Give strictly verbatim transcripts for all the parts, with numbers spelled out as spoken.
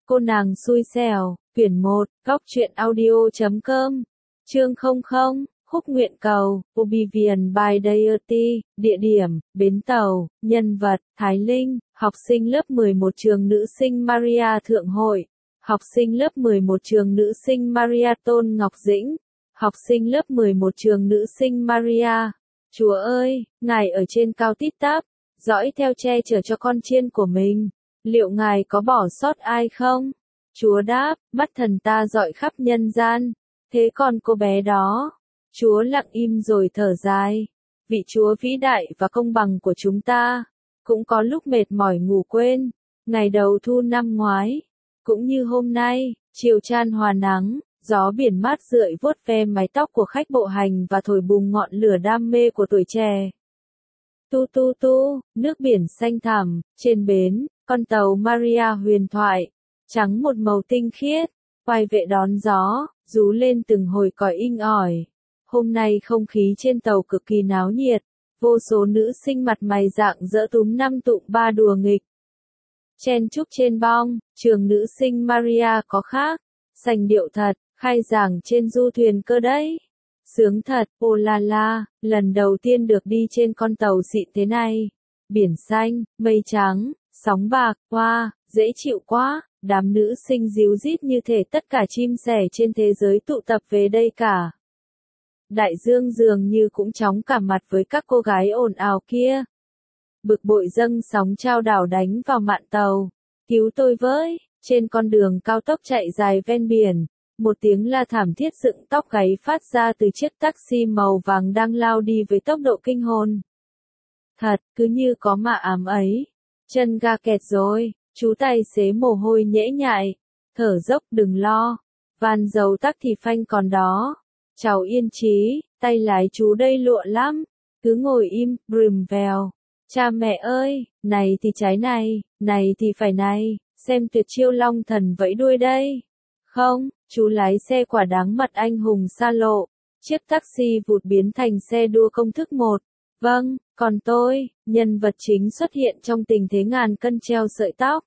Cô nàng xui xẻo, quyển một, góc truyện audio chấm com, chương không không, khúc nguyện cầu, Oblivion by Deity, địa điểm, bến tàu, nhân vật, Thái Linh, học sinh lớp mười một trường nữ sinh Maria Thượng Hội, học sinh lớp mười một trường nữ sinh Maria Tôn Ngọc Dĩnh, học sinh lớp mười một trường nữ sinh Maria. Chúa ơi, Ngài ở trên cao tít tắp, dõi theo che chở cho con chiên của mình. Liệu Ngài có bỏ sót ai không? Chúa đáp, mắt thần ta dọi khắp nhân gian. Thế còn cô bé đó? Chúa lặng im rồi thở dài. Vị Chúa vĩ đại và công bằng của chúng ta, cũng có lúc mệt mỏi ngủ quên. Ngày đầu thu năm ngoái, cũng như hôm nay, chiều chan hòa nắng, gió biển mát rượi vuốt ve mái tóc của khách bộ hành và thổi bùng ngọn lửa đam mê của tuổi trẻ. Tu tu tu, nước biển xanh thẳm, trên bến, con tàu Maria huyền thoại, trắng một màu tinh khiết, quay vệ đón gió, rú lên từng hồi còi inh ỏi. Hôm nay không khí trên tàu cực kỳ náo nhiệt, vô số nữ sinh mặt mày rạng rỡ túm năm tụm ba đùa nghịch. Chen chúc trên bong, trường nữ sinh Maria có khác, sành điệu thật, khai giảng trên du thuyền cơ đấy. Sướng thật, ô la la, lần đầu tiên được đi trên con tàu xịn thế này. Biển xanh, mây trắng, sóng bạc, hoa, dễ chịu quá, đám nữ sinh díu dít như thể tất cả chim sẻ trên thế giới tụ tập về đây cả. Đại dương dường như cũng chóng cả mặt với các cô gái ồn ào kia. Bực bội dâng sóng trao đảo đánh vào mạn tàu. Cứu tôi với, trên con đường cao tốc chạy dài ven biển. Một tiếng la thảm thiết dựng tóc gáy phát ra từ chiếc taxi màu vàng đang lao đi với tốc độ kinh hồn. Thật, cứ như có mạ ám ấy. Chân ga kẹt rồi, chú tài xế mồ hôi nhễ nhại. Thở dốc đừng lo. Van dầu tắc thì phanh còn đó. Cháu yên trí, tay lái chú đây lụa lắm. Cứ ngồi im, brùm vèo. Cha mẹ ơi, này thì trái này, này thì phải này, xem tuyệt chiêu long thần vẫy đuôi đây. Không, chú lái xe quả đáng mặt anh hùng xa lộ. Chiếc taxi vụt biến thành xe đua công thức một. Vâng, còn tôi, nhân vật chính xuất hiện trong tình thế ngàn cân treo sợi tóc.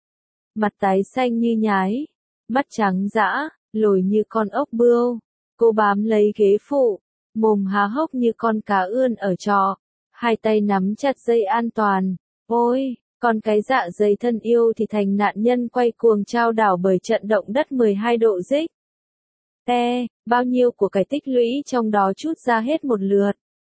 Mặt tái xanh như nhái, mắt trắng dã, lồi như con ốc bươu. Cô bám lấy ghế phụ, mồm há hốc như con cá ươn ở trọ. Hai tay nắm chặt dây an toàn. Ôi, còn cái dạ dày thân yêu thì thành nạn nhân quay cuồng trao đảo bởi trận động đất mười hai độ rích. Te, bao nhiêu của cải tích lũy trong đó chút ra hết một lượt.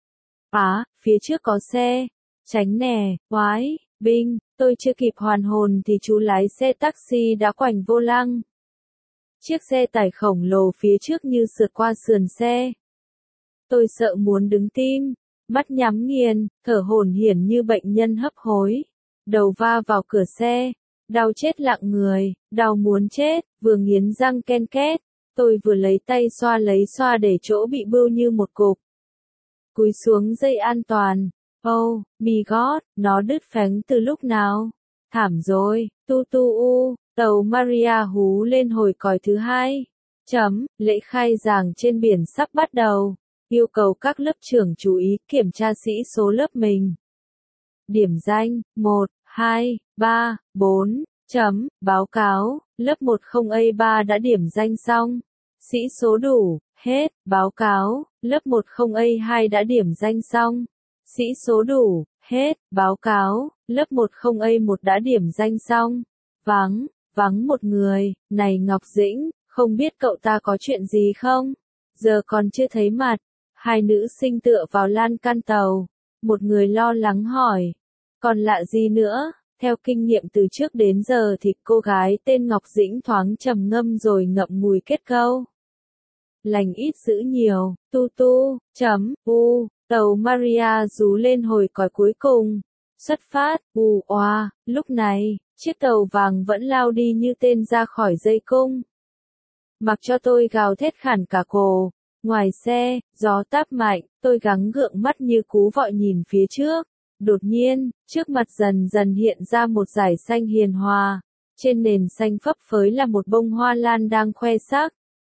Á, phía trước có xe. Tránh nè, oái, binh, tôi chưa kịp hoàn hồn thì chú lái xe taxi đã quành vô lăng. Chiếc xe tải khổng lồ phía trước như sượt qua sườn xe. Tôi sợ muốn đứng tim, mắt nhắm nghiền, thở hổn hển như bệnh nhân hấp hối. Đầu va vào cửa xe, đau chết lặng người, đau muốn chết, vừa nghiến răng ken két, tôi vừa lấy tay xoa lấy xoa để chỗ bị bưu như một cục. Cúi xuống dây an toàn, oh, my god, nó đứt phánh từ lúc nào? Thảm rồi, tu tu u, tàu Maria hú lên hồi còi thứ hai. Chấm, lễ khai giảng trên biển sắp bắt đầu. Yêu cầu các lớp trưởng chú ý kiểm tra sĩ số lớp mình. Điểm danh, một, hai, ba, bốn, chấm, báo cáo, lớp một không A ba đã điểm danh xong. Sĩ số đủ, hết, báo cáo, lớp một không A hai đã điểm danh xong. Sĩ số đủ, hết, báo cáo, lớp một không A một đã điểm danh xong. Vắng, vắng một người, này Ngọc Dĩnh, không biết cậu ta có chuyện gì không? Giờ còn chưa thấy mặt. Hai nữ sinh tựa vào lan can tàu. Một người lo lắng hỏi. Còn lạ gì nữa? Theo kinh nghiệm từ trước đến giờ thì cô gái tên Ngọc Dĩnh thoáng trầm ngâm rồi ngậm ngùi kết câu. Lành ít dữ nhiều, tu tu, chấm, u, tàu Maria rú lên hồi còi cuối cùng. Xuất phát, u oa, lúc này, chiếc tàu vàng vẫn lao đi như tên ra khỏi dây cung. Mặc cho tôi gào thét khản cả cổ. Ngoài xe, gió táp mạnh, tôi gắng gượng mắt như cú vọi nhìn phía trước. Đột nhiên, trước mặt dần dần hiện ra một dải xanh hiền hòa. Trên nền xanh phấp phới là một bông hoa lan đang khoe sắc.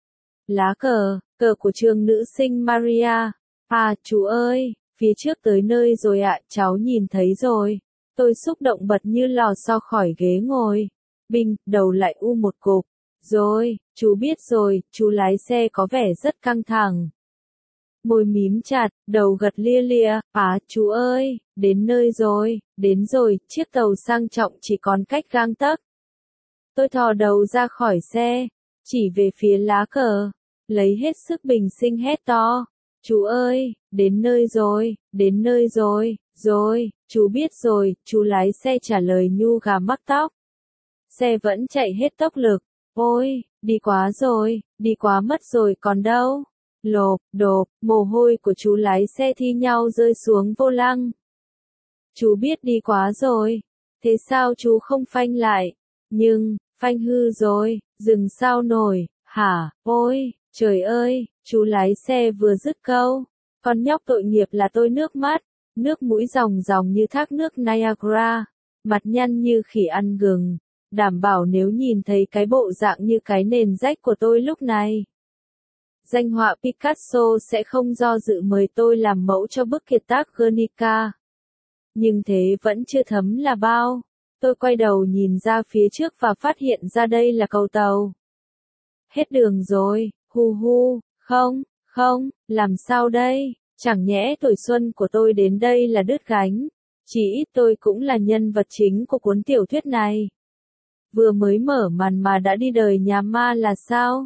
Lá cờ, cờ của trường nữ sinh Maria. À, chú ơi, phía trước tới nơi rồi ạ, cháu nhìn thấy rồi. Tôi xúc động bật như lò xo khỏi ghế ngồi. Binh, đầu lại u một cục. Rồi, chú biết rồi, chú lái xe có vẻ rất căng thẳng. Môi mím chặt, đầu gật lia lia, á, chú ơi, đến nơi rồi, đến rồi, chiếc tàu sang trọng chỉ còn cách gang tấc. Tôi thò đầu ra khỏi xe, chỉ về phía lá cờ, lấy hết sức bình sinh hét to. Chú ơi, đến nơi rồi, đến nơi rồi, rồi, chú biết rồi, chú lái xe trả lời nhu gà mắc tóc. Xe vẫn chạy hết tốc lực, ôi, đi quá rồi, đi quá mất rồi còn đâu. Lộp, độp, mồ hôi của chú lái xe thi nhau rơi xuống vô lăng. Chú biết đi quá rồi, thế sao chú không phanh lại? Nhưng, phanh hư rồi, dừng sao nổi, hả, ôi, trời ơi, chú lái xe vừa dứt câu. Con nhóc tội nghiệp là tôi nước mắt, nước mũi ròng ròng như thác nước Niagara, mặt nhăn như khỉ ăn gừng, đảm bảo nếu nhìn thấy cái bộ dạng như cái nền rách của tôi lúc này. Danh họa Picasso sẽ không do dự mời tôi làm mẫu cho bức kiệt tác Guernica. Nhưng thế vẫn chưa thấm là bao. Tôi quay đầu nhìn ra phía trước và phát hiện ra đây là cầu tàu. Hết đường rồi, hu hu, không, không, làm sao đây? Chẳng nhẽ tuổi xuân của tôi đến đây là đứt gánh. Chỉ ít tôi cũng là nhân vật chính của cuốn tiểu thuyết này. Vừa mới mở màn mà đã đi đời nhà ma là sao?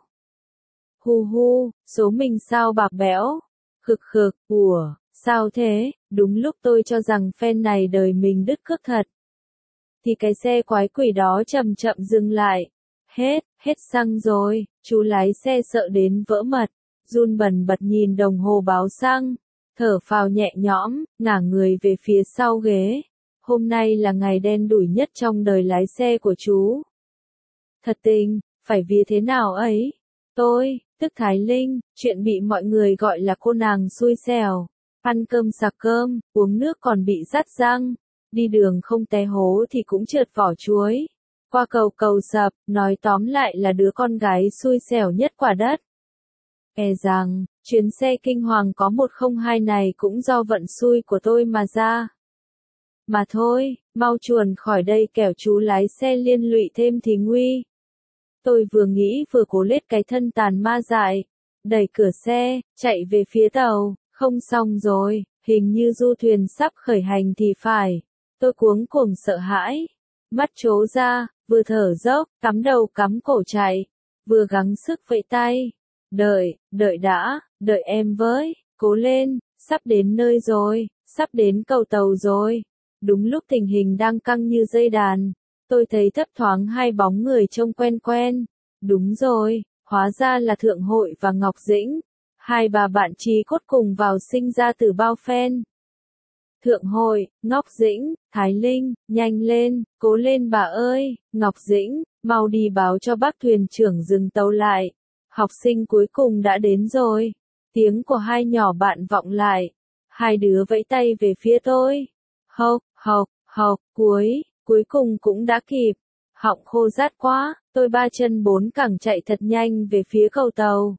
Hu hu, số mình sao bạc bẽo? Khực khực, ủa, sao thế? Đúng lúc tôi cho rằng fan này đời mình đứt cước thật. Thì cái xe quái quỷ đó chậm chậm dừng lại. Hết, hết xăng rồi, chú lái xe sợ đến vỡ mật, run bần bật nhìn đồng hồ báo xăng, thở phào nhẹ nhõm, ngả người về phía sau ghế. Hôm nay là ngày đen đủi nhất trong đời lái xe của chú. Thật tình, phải vì thế nào ấy? Tôi, tức Thái Linh, chuyện bị mọi người gọi là cô nàng xui xẻo. Ăn cơm sạc cơm, uống nước còn bị rát răng. Đi đường không té hố thì cũng trượt vỏ chuối. Qua cầu cầu sập, nói tóm lại là đứa con gái xui xẻo nhất quả đất. E rằng, chuyến xe kinh hoàng có một không hai này cũng do vận xui của tôi mà ra. Mà thôi, mau chuồn khỏi đây kẻo chú lái xe liên lụy thêm thì nguy. Tôi vừa nghĩ vừa cố lết cái thân tàn ma dại, đẩy cửa xe, chạy về phía tàu, không xong rồi, hình như du thuyền sắp khởi hành thì phải. Tôi cuống cuồng sợ hãi, mắt trố ra, vừa thở dốc, cắm đầu cắm cổ chạy, vừa gắng sức vẫy tay. Đợi, đợi đã, đợi em với, cố lên, sắp đến nơi rồi, sắp đến cầu tàu rồi. Đúng lúc tình hình đang căng như dây đàn, tôi thấy thấp thoáng hai bóng người trông quen quen. Đúng rồi, hóa ra là Thượng Hội và Ngọc Dĩnh. Hai bà bạn chí cốt cùng vào sinh ra từ bao phen. Thượng Hội, Ngọc Dĩnh, Thái Linh, nhanh lên, cố lên bà ơi, Ngọc Dĩnh, mau đi báo cho bác thuyền trưởng dừng tàu lại. Học sinh cuối cùng đã đến rồi. Tiếng của hai nhỏ bạn vọng lại. Hai đứa vẫy tay về phía tôi. Hộc, hộc, hộc, cuối, cuối cùng cũng đã kịp. Họng khô rát quá, tôi ba chân bốn cẳng chạy thật nhanh về phía cầu tàu.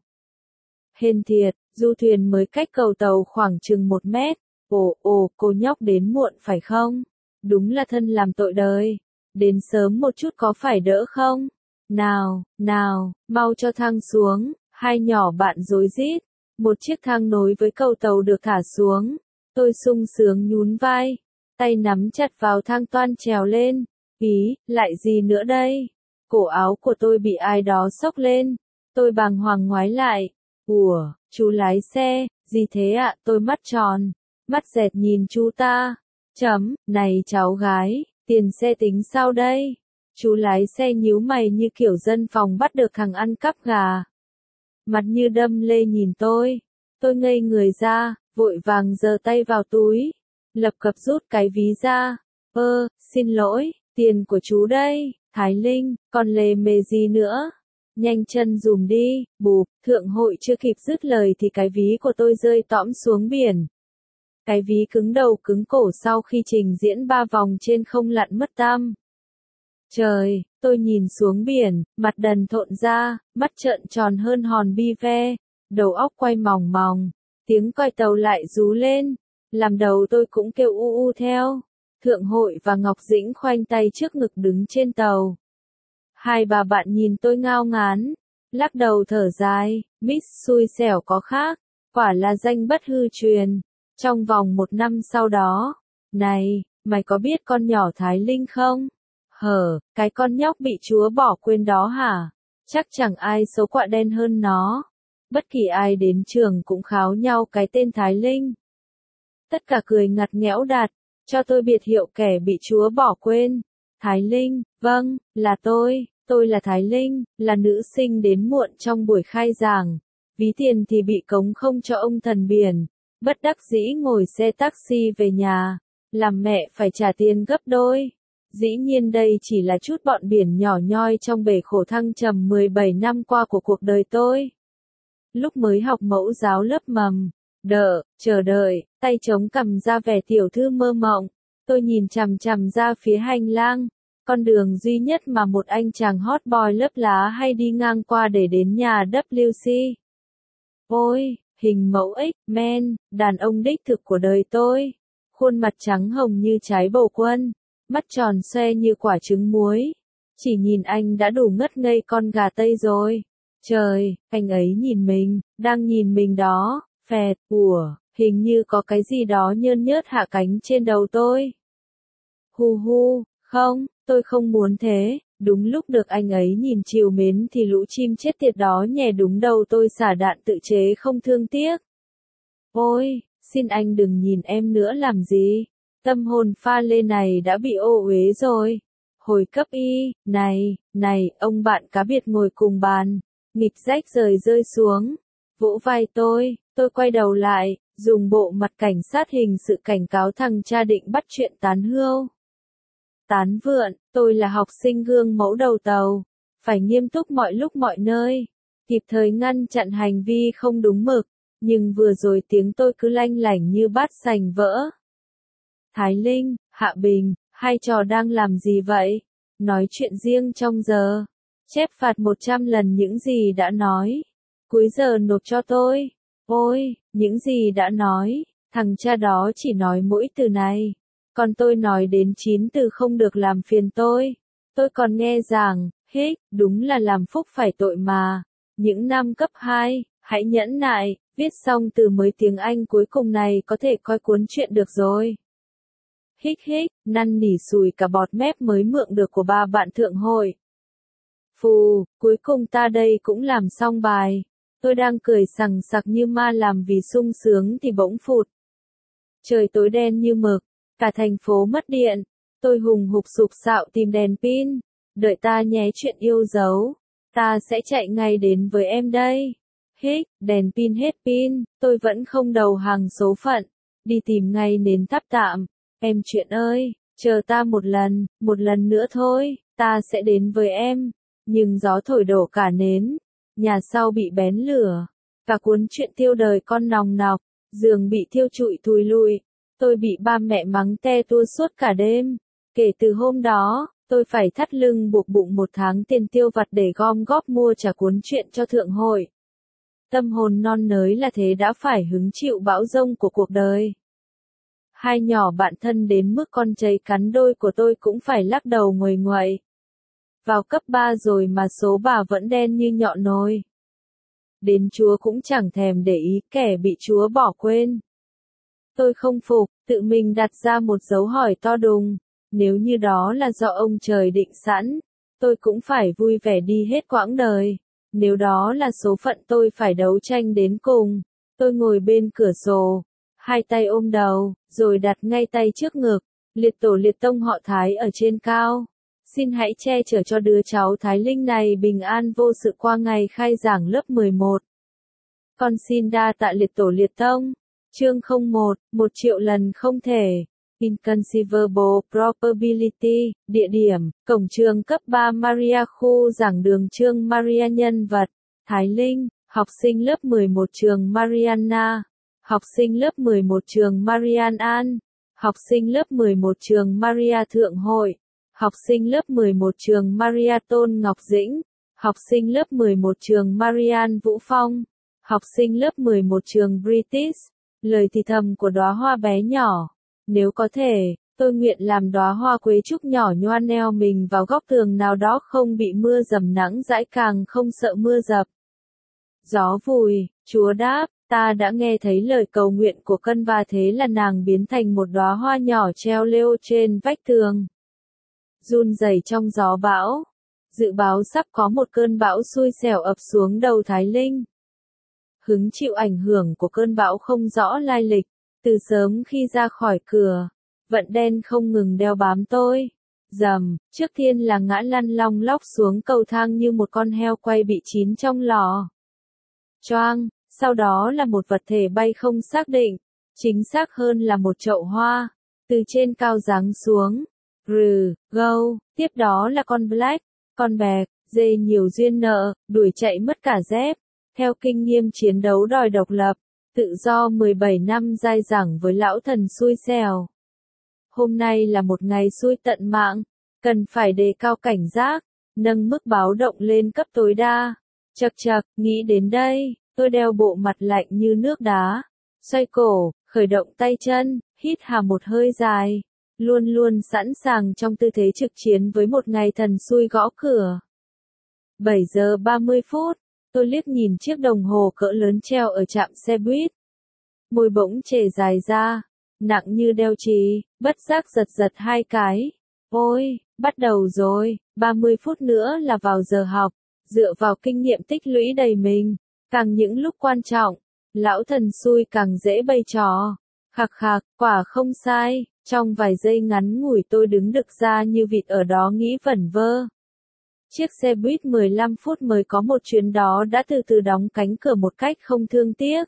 Hên thiệt, du thuyền mới cách cầu tàu khoảng chừng một mét. Ồ, ồ, cô nhóc đến muộn phải không? Đúng là thân làm tội đời. Đến sớm một chút có phải đỡ không? Nào, nào, mau cho thang xuống. Hai nhỏ bạn rối rít. Một chiếc thang nối với cầu tàu được thả xuống. Tôi sung sướng nhún vai. Tay nắm chặt vào thang toan trèo lên. Ý, lại gì nữa đây? Cổ áo của tôi bị ai đó xốc lên. Tôi bàng hoàng ngoái lại. Ủa, chú lái xe, gì thế ạ? Tôi mắt tròn. Mắt dẹt nhìn chú ta. Chấm, này cháu gái, tiền xe tính sao đây? Chú lái xe nhíu mày như kiểu dân phòng bắt được thằng ăn cắp gà. Mặt như đâm lê nhìn tôi. Tôi ngây người ra, vội vàng giơ tay vào túi. Lập cập rút cái ví ra. Ơ, xin lỗi, tiền của chú đây, Thái Linh, còn lề mề gì nữa? Nhanh chân dùm đi, bụp, Thượng Hội chưa kịp dứt lời thì cái ví của tôi rơi tõm xuống biển. Cái ví cứng đầu cứng cổ sau khi trình diễn ba vòng trên không lặn mất tăm. Trời, tôi nhìn xuống biển, mặt đần thộn ra, mắt trợn tròn hơn hòn bi ve, đầu óc quay mòng mòng, tiếng còi tàu lại rú lên, làm đầu tôi cũng kêu u u theo. Thượng Hội và Ngọc Dĩnh khoanh tay trước ngực đứng trên tàu. Hai bà bạn nhìn tôi ngao ngán, lắc đầu thở dài, Miss xui xẻo có khác, quả là danh bất hư truyền. Trong vòng một năm sau đó, này, mày có biết con nhỏ Thái Linh không? Hở, cái con nhóc bị Chúa bỏ quên đó hả? Chắc chẳng ai xấu quạ đen hơn nó. Bất kỳ ai đến trường cũng kháo nhau cái tên Thái Linh. Tất cả cười ngặt nghẽo đặt, cho tôi biệt hiệu kẻ bị Chúa bỏ quên. Thái Linh, vâng, là tôi, tôi là Thái Linh, là nữ sinh đến muộn trong buổi khai giảng. Ví tiền thì bị cống không cho ông thần biển. Bất đắc dĩ ngồi xe taxi về nhà, làm mẹ phải trả tiền gấp đôi. Dĩ nhiên đây chỉ là chút bọn biển nhỏ nhoi trong bể khổ thăng trầm mười bảy năm qua của cuộc đời tôi. Lúc mới học mẫu giáo lớp mầm, đợi, chờ đợi, tay chống cằm ra vẻ tiểu thư mơ mộng, tôi nhìn chằm chằm ra phía hành lang, con đường duy nhất mà một anh chàng hot boy lớp lá hay đi ngang qua để đến nhà W C. Ôi, hình mẫu X-Men, đàn ông đích thực của đời tôi, khuôn mặt trắng hồng như trái bầu quân, mắt tròn xoe như quả trứng muối. Chỉ nhìn anh đã đủ ngất ngây con gà Tây rồi. Trời, anh ấy nhìn mình, đang nhìn mình đó, phẹt, ủa, hình như có cái gì đó nhơn nhớt hạ cánh trên đầu tôi. Hu hu, không, tôi không muốn thế. Đúng lúc được anh ấy nhìn trìu mến thì lũ chim chết tiệt đó nhè đúng đầu tôi xả đạn tự chế không thương tiếc. Ôi, xin anh đừng nhìn em nữa làm gì. Tâm hồn pha lê này đã bị ô uế rồi. Hồi cấp y, này, này, ông bạn cá biệt ngồi cùng bàn, nghịch rách rời rơi xuống, vỗ vai tôi, tôi quay đầu lại, dùng bộ mặt cảnh sát hình sự cảnh cáo thằng cha định bắt chuyện tán hươu. Tán vượn, tôi là học sinh gương mẫu đầu tàu, phải nghiêm túc mọi lúc mọi nơi, kịp thời ngăn chặn hành vi không đúng mực, nhưng vừa rồi tiếng tôi cứ lanh lảnh như bát sành vỡ. Thái Linh, Hạ Bình, hai trò đang làm gì vậy? Nói chuyện riêng trong giờ. Chép phạt một trăm lần những gì đã nói. Cuối giờ nộp cho tôi. Ôi, những gì đã nói, thằng cha đó chỉ nói mỗi từ này. Còn tôi nói đến chín từ không được làm phiền tôi. Tôi còn nghe rằng, hích, đúng là làm phúc phải tội mà. Những năm cấp hai, hãy nhẫn nại, viết xong từ mới tiếng Anh cuối cùng này có thể coi cuốn truyện được rồi. Hích hích, năn nỉ sùi cả bọt mép mới mượn được của ba bạn thượng hội. Phù, cuối cùng ta đây cũng làm xong bài. Tôi đang cười sằng sặc như ma làm vì sung sướng thì bỗng phụt. Trời tối đen như mực, cả thành phố mất điện. Tôi hùng hục sục sạo tìm đèn pin. Đợi ta nhé chuyện yêu dấu. Ta sẽ chạy ngay đến với em đây. Hích, đèn pin hết pin, tôi vẫn không đầu hàng số phận. Đi tìm ngay nến thắp tạm. Em chuyện ơi, chờ ta một lần, một lần nữa thôi, ta sẽ đến với em. Nhưng gió thổi đổ cả nến, nhà sau bị bén lửa, cả cuốn chuyện tiêu đời con nòng nọc, giường bị thiêu trụi thùi lùi, tôi bị ba mẹ mắng te tua suốt cả đêm. Kể từ hôm đó, tôi phải thắt lưng buộc bụng một tháng tiền tiêu vặt để gom góp mua trả cuốn chuyện cho thượng hội. Tâm hồn non nới là thế đã phải hứng chịu bão giông của cuộc đời. Hai nhỏ bạn thân đến mức con cháy cắn đôi của tôi cũng phải lắc đầu nguầy nguậy. Vào cấp ba rồi mà số bà vẫn đen như nhọ nồi. Đến Chúa cũng chẳng thèm để ý kẻ bị Chúa bỏ quên. Tôi không phục, tự mình đặt ra một dấu hỏi to đùng. Nếu như đó là do ông trời định sẵn, tôi cũng phải vui vẻ đi hết quãng đời. Nếu đó là số phận tôi phải đấu tranh đến cùng. Tôi ngồi bên cửa sổ, hai tay ôm đầu, rồi đặt ngay tay trước ngực, liệt tổ liệt tông họ Thái ở trên cao. Xin hãy che chở cho đứa cháu Thái Linh này bình an vô sự qua ngày khai giảng lớp mười một. Con xin đa tạ liệt tổ liệt tông. Chương không một, một triệu lần không thể. Inconceivable probability, địa điểm, cổng trường cấp ba Maria khu giảng đường trường Maria nhân vật, Thái Linh, học sinh lớp mười một trường Mariana, học sinh lớp mười một trường Marian An, học sinh lớp mười một trường Maria Thượng Hội, học sinh lớp mười một trường Maria Tôn Ngọc Dĩnh, học sinh lớp mười một trường Marian Vũ Phong, học sinh lớp mười một trường British, lời thì thầm của đóa hoa bé nhỏ. Nếu có thể, Tôi nguyện làm đóa hoa quế trúc nhỏ nhoan neo mình vào góc tường nào đó không bị mưa dầm nắng dãi càng không sợ mưa dập. Gió vùi, Chúa đáp, ta đã nghe thấy lời cầu nguyện của Cân và thế là nàng biến thành một đóa hoa nhỏ treo leo trên vách tường. Run rẩy trong gió bão. Dự báo sắp có một cơn bão xui xẻo ập xuống đầu Thái Linh. Hứng chịu ảnh hưởng của cơn bão không rõ lai lịch, từ sớm khi ra khỏi cửa, vận đen không ngừng đeo bám tôi. Dầm, trước tiên là ngã lăn long lóc xuống cầu thang như một con heo quay bị chín trong lò. Choang, sau đó là một vật thể bay không xác định, chính xác hơn là một chậu hoa, từ trên cao giáng xuống. Rừ, gâu, tiếp đó là con Black, con bẹc, dê nhiều duyên nợ, đuổi chạy mất cả dép. Theo kinh nghiệm chiến đấu đòi độc lập, tự do mười bảy năm dai dẳng với lão thần xui xẻo. Hôm nay là một ngày xui tận mạng, cần phải đề cao cảnh giác, nâng mức báo động lên cấp tối đa. Chậc chậc, nghĩ đến đây, tôi đeo bộ mặt lạnh như nước đá, xoay cổ, khởi động tay chân, hít hà một hơi dài, luôn luôn sẵn sàng trong tư thế trực chiến với một ngày thần xui gõ cửa. bảy giờ ba mươi phút, tôi liếc nhìn chiếc đồng hồ cỡ lớn treo ở trạm xe buýt. Môi bỗng chề dài ra, nặng như đeo chì, bất giác giật giật hai cái. Ôi, bắt đầu rồi, ba mươi phút nữa là vào giờ học, dựa vào kinh nghiệm tích lũy đầy mình, càng những lúc quan trọng, lão thần xui càng dễ bày trò. Khạc khạc, quả không sai, trong vài giây ngắn ngủi tôi đứng đực ra như vịt ở đó nghĩ vẩn vơ. Chiếc xe buýt mười lăm phút mới có một chuyến đó đã từ từ đóng cánh cửa một cách không thương tiếc.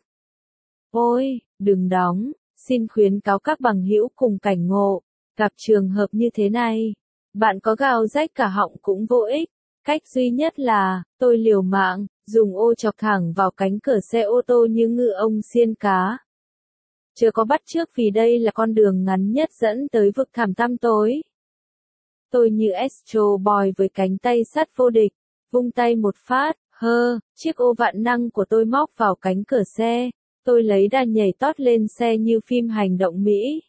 Ôi, đừng đóng, xin khuyến cáo các bằng hữu cùng cảnh ngộ, gặp trường hợp như thế này, bạn có gào rách cả họng cũng vô ích, cách duy nhất là, tôi liều mạng, dùng ô chọc thẳng vào cánh cửa xe ô tô như ngư ông xiên cá. Chưa có bắt chước vì đây là con đường ngắn nhất dẫn tới vực thẳm tăm tối. Tôi như Astro Boy với cánh tay sắt vô địch, vung tay một phát, hơ, chiếc ô vạn năng của tôi móc vào cánh cửa xe, tôi lấy đà nhảy tót lên xe như phim hành động Mỹ.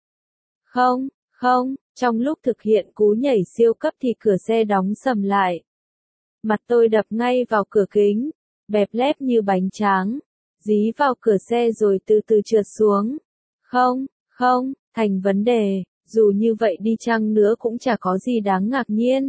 Không, không, trong lúc thực hiện cú nhảy siêu cấp thì cửa xe đóng sầm lại. Mặt tôi đập ngay vào cửa kính, bẹp lép như bánh tráng, dí vào cửa xe rồi từ từ trượt xuống. Không, không, thành vấn đề. Dù như vậy đi chăng nữa cũng chả có gì đáng ngạc nhiên.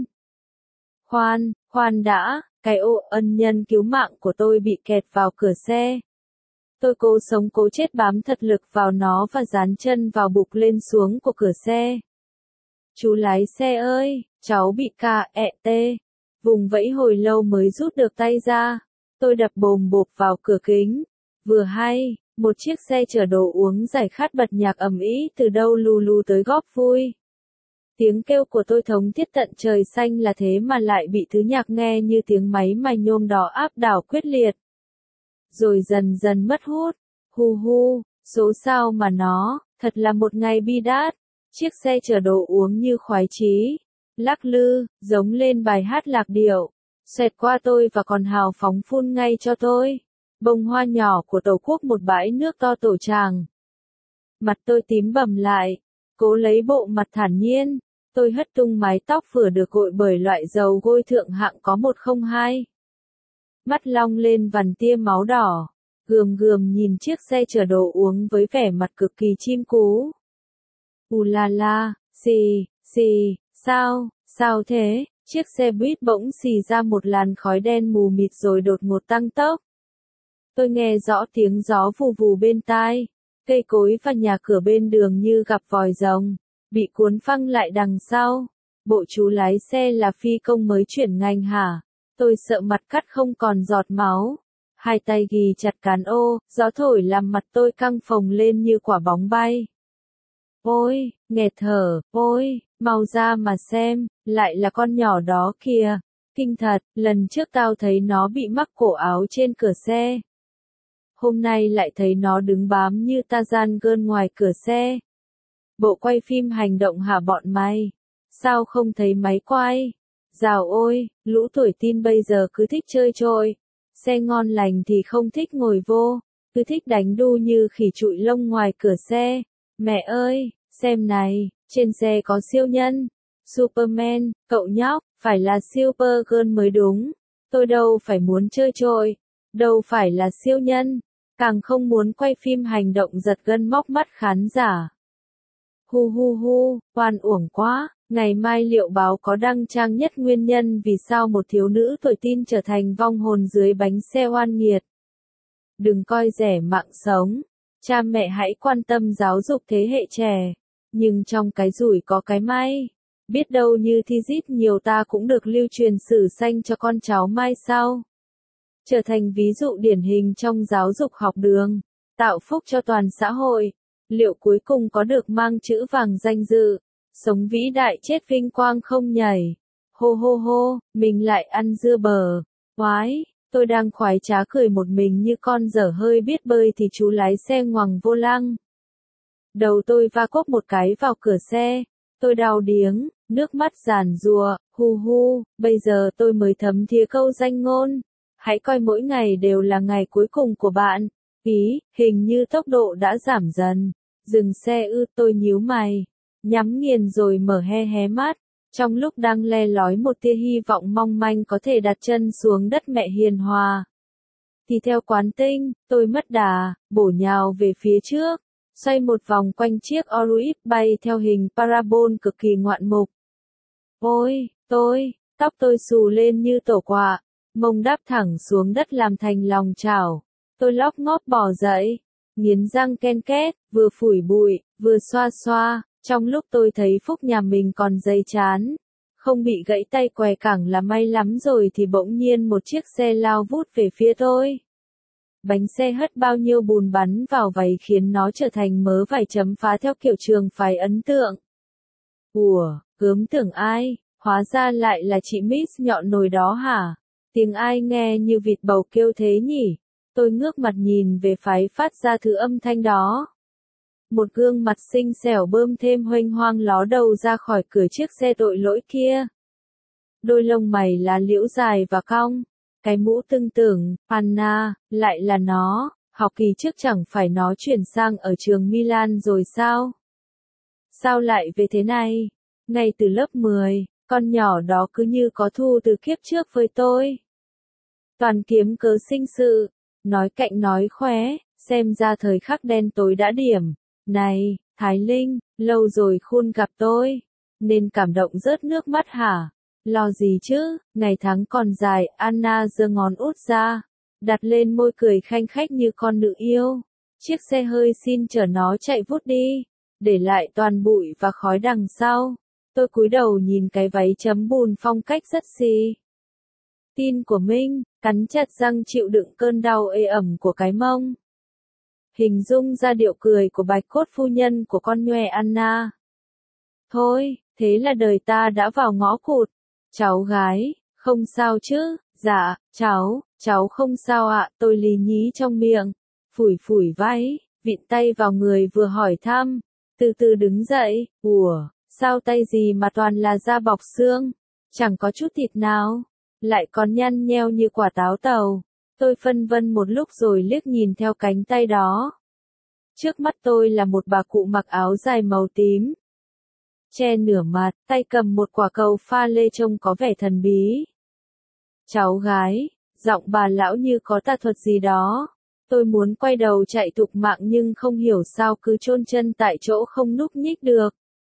Khoan, khoan đã, cái ô ân nhân cứu mạng của tôi bị kẹt vào cửa xe. Tôi cố sống cố chết bám thật lực vào nó và dán chân vào bục lên xuống của cửa xe. Chú lái xe ơi, cháu bị ca ẹ tê. Vùng vẫy hồi lâu mới rút được tay ra. Tôi đập bồm bộp vào cửa kính. Vừa hay, một chiếc xe chở đồ uống giải khát bật nhạc ầm ĩ từ đâu lù lù tới góp vui. Tiếng kêu của tôi thống thiết tận trời xanh là thế mà lại bị thứ nhạc nghe như tiếng máy mài nhôm đỏ áp đảo quyết liệt. Rồi dần dần mất hút. Hu hu, số sao mà nó, thật là một ngày bi đát. Chiếc xe chở đồ uống như khoái chí, lắc lư, giống lên bài hát lạc điệu, xẹt qua tôi và còn hào phóng phun ngay cho tôi. Bông hoa nhỏ của Tổ quốc một bãi nước to tổ tràng. Mặt tôi tím bầm lại, cố lấy bộ mặt thản nhiên, tôi hất tung mái tóc vừa được gội bởi loại dầu gội thượng hạng có một không hai. Mắt long lên vằn tia máu đỏ, gườm gườm nhìn chiếc xe chở đồ uống với vẻ mặt cực kỳ chim cú. U la la, xì, xì, sao, sao thế, chiếc xe buýt bỗng xì ra một làn khói đen mù mịt rồi đột ngột tăng tốc. Tôi nghe rõ tiếng gió vù vù bên tai, cây cối và nhà cửa bên đường như gặp vòi rồng, bị cuốn phăng lại đằng sau. Bộ chú lái xe là phi công mới chuyển ngành hả? Tôi sợ mặt cắt không còn giọt máu. Hai tay ghì chặt cán ô, gió thổi làm mặt tôi căng phồng lên như quả bóng bay. Ôi, nghẹt thở, ôi, mau ra mà xem, lại là con nhỏ đó kìa. Kinh thật, lần trước tao thấy nó bị mắc cổ áo trên cửa xe. Hôm nay lại thấy nó đứng bám như Tarzan gơn ngoài cửa xe. Bộ quay phim hành động hả bọn mày? Sao không thấy máy quay? Dào ôi, lũ tuổi teen bây giờ cứ thích chơi trội. Xe ngon lành thì không thích ngồi vô, cứ thích đánh đu như khỉ trụi lông ngoài cửa xe. Mẹ ơi, Xem này, trên xe có siêu nhân. Superman, cậu nhóc, phải là Supergirl mới đúng. Tôi đâu phải muốn chơi trội, đâu phải là siêu nhân, càng không muốn quay phim hành động giật gân móc mắt khán giả. Hu hu hu, oan uổng quá, ngày mai liệu báo có đăng trang nhất nguyên nhân vì sao một thiếu nữ tuổi teen trở thành vong hồn dưới bánh xe oan nghiệt. Đừng coi rẻ mạng sống, cha mẹ hãy quan tâm giáo dục thế hệ trẻ, nhưng trong cái rủi có cái may. Biết đâu như thi rít nhiều ta cũng được lưu truyền sử xanh cho con cháu mai sau. Trở thành ví dụ điển hình trong giáo dục học đường, tạo phúc cho toàn xã hội. Liệu cuối cùng có được mang chữ vàng danh dự, sống vĩ đại chết vinh quang không nhảy? Hô hô hô, mình lại ăn dưa bờ. Oái, tôi đang khoái trá cười một mình như con dở hơi biết bơi thì chú lái xe ngoằng vô lăng. Đầu tôi va cốp một cái vào cửa xe. Tôi đau điếng, nước mắt giàn giụa, hu hu, bây giờ tôi mới thấm thía câu danh ngôn. Hãy coi mỗi ngày đều là ngày cuối cùng của bạn. Ý, hình như tốc độ đã giảm dần. Dừng xe ư, tôi nhíu mày. Nhắm nghiền rồi mở he hé mắt. Trong lúc đang le lói một tia hy vọng mong manh có thể đặt chân xuống đất mẹ hiền hòa. Thì theo quán tinh, tôi mất đà, bổ nhào về phía trước. Xoay một vòng quanh chiếc Oruip bay theo hình parabol cực kỳ ngoạn mục. Ôi, tôi, tóc tôi xù lên như tổ quạ, mông đáp thẳng xuống đất làm thành lòng chảo. Tôi lóc ngóp bò dậy, nghiến răng ken két, vừa phủi bụi, vừa xoa xoa, trong lúc tôi thấy phúc nhà mình còn dây chán. Không bị gãy tay què cẳng là may lắm rồi thì bỗng nhiên một chiếc xe lao vút về phía tôi. Bánh xe hất bao nhiêu bùn bắn vào váy khiến nó trở thành mớ vải chấm phá theo kiểu trường phái ấn tượng. Ủa, gớm tưởng ai, hóa ra lại là chị Miss nhọn nồi đó hả? Tiếng ai nghe như vịt bầu kêu thế nhỉ? Tôi ngước mặt nhìn về phái phát ra thứ âm thanh đó. Một gương mặt xinh xẻo bơm thêm huênh hoang ló đầu ra khỏi cửa chiếc xe tội lỗi kia. Đôi lông mày lá liễu dài và cong. Cái mũ tưng tưởng, Anna, lại là nó, học kỳ trước chẳng phải nó chuyển sang ở trường Milan rồi sao? Sao lại về thế này? Ngay từ lớp mười, con nhỏ đó cứ như có thù từ kiếp trước với tôi. Toàn kiếm cớ sinh sự, nói cạnh nói khóe, xem ra thời khắc đen tối đã điểm. Này, Thái Linh, lâu rồi khôn gặp tôi, nên cảm động rớt nước mắt hả? Lo gì chứ, ngày tháng còn dài, Anna giơ ngón út ra, đặt lên môi cười khanh khách như con nữ yêu. Chiếc xe hơi xin chở nó chạy vút đi, để lại toàn bụi và khói đằng sau. Tôi cúi đầu nhìn cái váy chấm bùn phong cách rất xì. Tin của Minh, cắn chặt răng chịu đựng cơn đau ê ẩm của cái mông. Hình dung ra điệu cười của bạch cốt phu nhân của con nhoè Anna. Thôi, thế là đời ta đã vào ngõ cụt. Cháu gái, không sao chứ? Dạ, cháu, cháu không sao ạ, tôi lì nhí trong miệng. Phủi phủi váy, vịn tay vào người vừa hỏi thăm. Từ từ đứng dậy, ủa, sao tay gì mà toàn là da bọc xương? Chẳng có chút thịt nào, lại còn nhăn nheo như quả táo tàu. Tôi phân vân một lúc rồi liếc nhìn theo cánh tay đó. Trước mắt tôi là một bà cụ mặc áo dài màu tím. Che nửa mặt, tay cầm một quả cầu pha lê trông có vẻ thần bí. Cháu gái, giọng bà lão như có tà thuật gì đó. Tôi muốn quay đầu chạy thục mạng nhưng không hiểu sao cứ chôn chân tại chỗ không nhúc nhích được.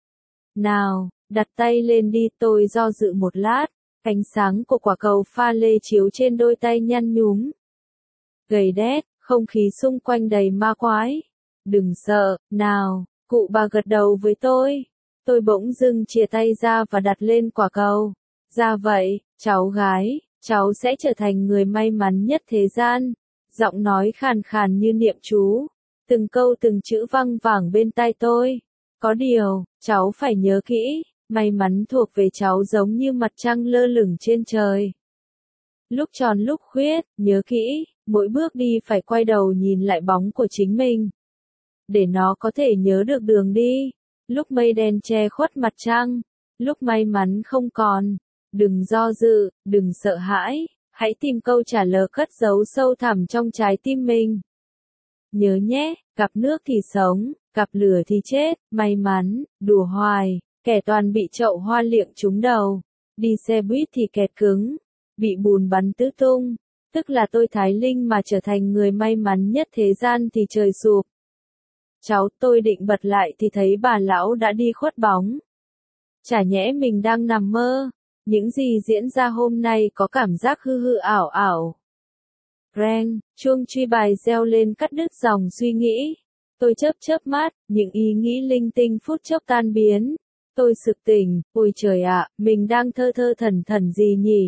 Nào, đặt tay lên đi, tôi do dự một lát. Ánh sáng của quả cầu pha lê chiếu trên đôi tay nhăn nhúm. Gầy đét, không khí xung quanh đầy ma quái. Đừng sợ, nào, cụ bà gật đầu với tôi. Tôi bỗng dưng chìa tay ra và đặt lên quả cầu. Ra vậy, cháu gái, cháu sẽ trở thành người may mắn nhất thế gian. Giọng nói khàn khàn như niệm chú. Từng câu từng chữ văng vẳng bên tai tôi. Có điều, cháu phải nhớ kỹ, may mắn thuộc về cháu giống như mặt trăng lơ lửng trên trời. Lúc tròn lúc khuyết, nhớ kỹ, mỗi bước đi phải quay đầu nhìn lại bóng của chính mình. Để nó có thể nhớ được đường đi. Lúc mây đen che khuất mặt trăng, lúc may mắn không còn, đừng do dự, đừng sợ hãi, hãy tìm câu trả lời cất giấu sâu thẳm trong trái tim mình. nhớ nhé, gặp nước thì sống, gặp lửa thì chết, may mắn, đùa hoài, kẻ toàn bị chậu hoa liệng trúng đầu, đi xe buýt thì kẹt cứng, bị bùn bắn tứ tung, tức là tôi Thái Linh mà trở thành người may mắn nhất thế gian thì trời sụp. Cháu tôi định bật lại thì thấy bà lão đã đi khuất bóng. Chả nhẽ mình đang nằm mơ, những gì diễn ra hôm nay có cảm giác hư hư ảo ảo. Reng, chuông truy bài reo lên cắt đứt dòng suy nghĩ. Tôi chớp chớp mắt, những ý nghĩ linh tinh phút chốc tan biến. Tôi sực tỉnh, ôi trời ạ, mình đang thơ thơ thần thần gì nhỉ?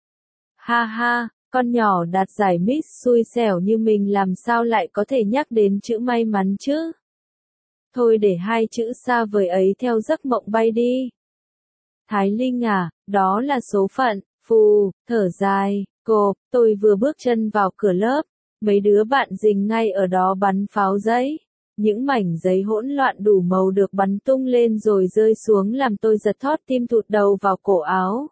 Ha ha, con nhỏ đạt giải Miss xui xẻo như mình làm sao lại có thể nhắc đến chữ may mắn chứ? Thôi để hai chữ xa vời ấy theo giấc mộng bay đi. Thái Linh à, đó là số phận, phù, thở dài, cộp, tôi vừa bước chân vào cửa lớp, mấy đứa bạn rình ngay ở đó bắn pháo giấy. Những mảnh giấy hỗn loạn đủ màu được bắn tung lên rồi rơi xuống làm tôi giật thót tim thụt đầu vào cổ áo.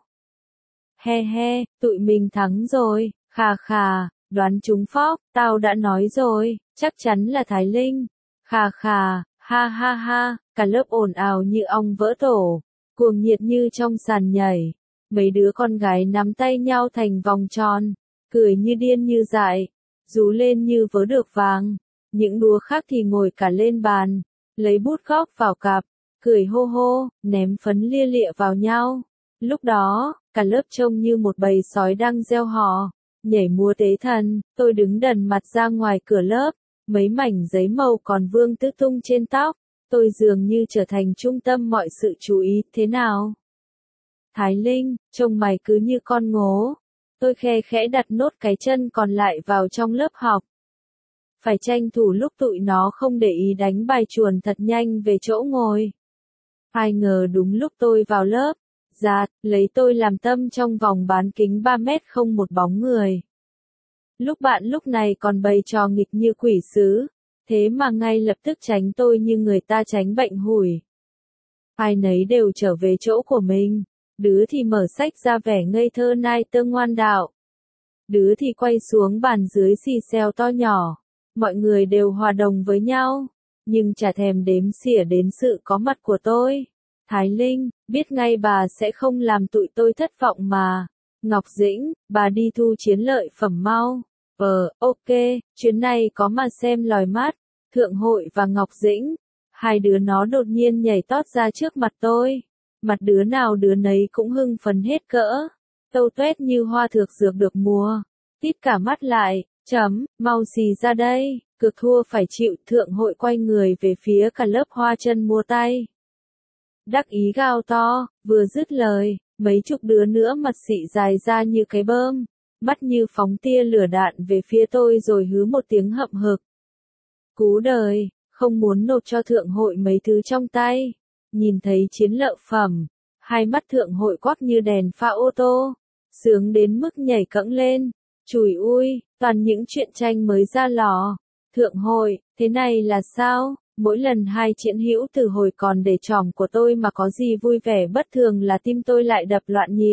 He he, tụi mình thắng rồi, khà khà, đoán trúng phóc, tao đã nói rồi, chắc chắn là Thái Linh. Khà khà, ha ha ha, cả lớp ồn ào như ong vỡ tổ, cuồng nhiệt như trong sàn nhảy. Mấy đứa con gái nắm tay nhau thành vòng tròn, cười như điên như dại, rú lên như vớ được vàng. Những đứa khác thì ngồi cả lên bàn, lấy bút góc vào cặp, cười hô hô, ném phấn lia lịa vào nhau. Lúc đó, cả lớp trông như một bầy sói đang reo hò, nhảy múa tế thần. Tôi đứng đần mặt ra ngoài cửa lớp, mấy mảnh giấy màu còn vương tứ tung trên tóc. Tôi dường như trở thành trung tâm mọi sự chú ý. Thế nào? Thái Linh, trông mày cứ như con ngố. Tôi khe khẽ đặt nốt cái chân còn lại vào trong lớp học. Phải tranh thủ lúc tụi nó không để ý đánh bài chuồn thật nhanh về chỗ ngồi. Ai ngờ đúng lúc tôi vào lớp, dạt, lấy tôi làm tâm trong vòng bán kính ba mét không một bóng người. Lúc bạn lúc này còn bày trò nghịch như quỷ sứ, thế mà ngay lập tức tránh tôi như người ta tránh bệnh hủi. Ai nấy đều trở về chỗ của mình, đứa thì mở sách ra vẻ ngây thơ nai tơ ngoan đạo. Đứa thì quay xuống bàn dưới xì xèo to nhỏ. Mọi người đều hòa đồng với nhau, nhưng chả thèm đếm xỉa đến sự có mặt của tôi. Thái Linh, biết ngay bà sẽ không làm tụi tôi thất vọng mà. Ngọc Dĩnh, bà đi thu chiến lợi phẩm mau. Ờ, ok, chuyến này có mà xem lòi mắt. Thượng Hội và Ngọc Dĩnh, hai đứa nó đột nhiên nhảy tót ra trước mặt tôi. Mặt đứa nào đứa nấy cũng hưng phấn hết cỡ. Tâu tuét như hoa thược dược được mùa. Tít cả mắt lại. Chấm, mau xì ra đây, cực thua phải chịu. Thượng Hội quay người về phía cả lớp hoa chân múa tay. Đắc ý gào to, vừa dứt lời, mấy chục đứa nữa mặt xị dài ra như cái bơm, mắt như phóng tia lửa đạn về phía tôi rồi hứ một tiếng hậm hực. Cú đời, không muốn nộp cho Thượng Hội mấy thứ trong tay, nhìn thấy chiến lợi phẩm, hai mắt Thượng Hội quắc như đèn pha ô tô, sướng đến mức nhảy cẫng lên. Chùi ui, toàn những chuyện tranh mới ra lò. Thượng Hội, thế này là sao? Mỗi lần hai triển hữu từ hồi còn để tròm của tôi mà có gì vui vẻ bất thường là tim tôi lại đập loạn nhịp.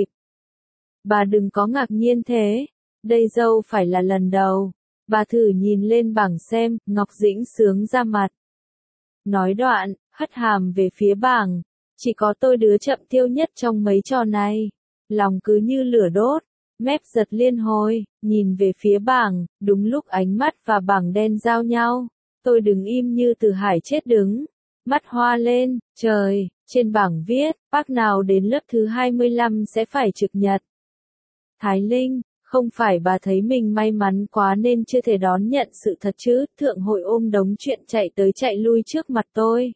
Bà đừng có ngạc nhiên thế. Đây dâu phải là lần đầu. Bà thử nhìn lên bảng xem, Ngọc Dĩnh sướng ra mặt. Nói đoạn, hất hàm về phía bảng. Chỉ có tôi đứa chậm tiêu nhất trong mấy trò này. Lòng cứ như lửa đốt. Mép giật liên hồi, nhìn về phía bảng, đúng lúc ánh mắt và bảng đen giao nhau. Tôi đứng im như Từ Hải chết đứng. Mắt hoa lên, trời, trên bảng viết, bác nào đến lớp thứ hai mươi lăm sẽ phải trực nhật. Thái Linh, không phải bà thấy mình may mắn quá nên chưa thể đón nhận sự thật chứ? Thượng Hội ôm đống chuyện chạy tới chạy lui trước mặt tôi.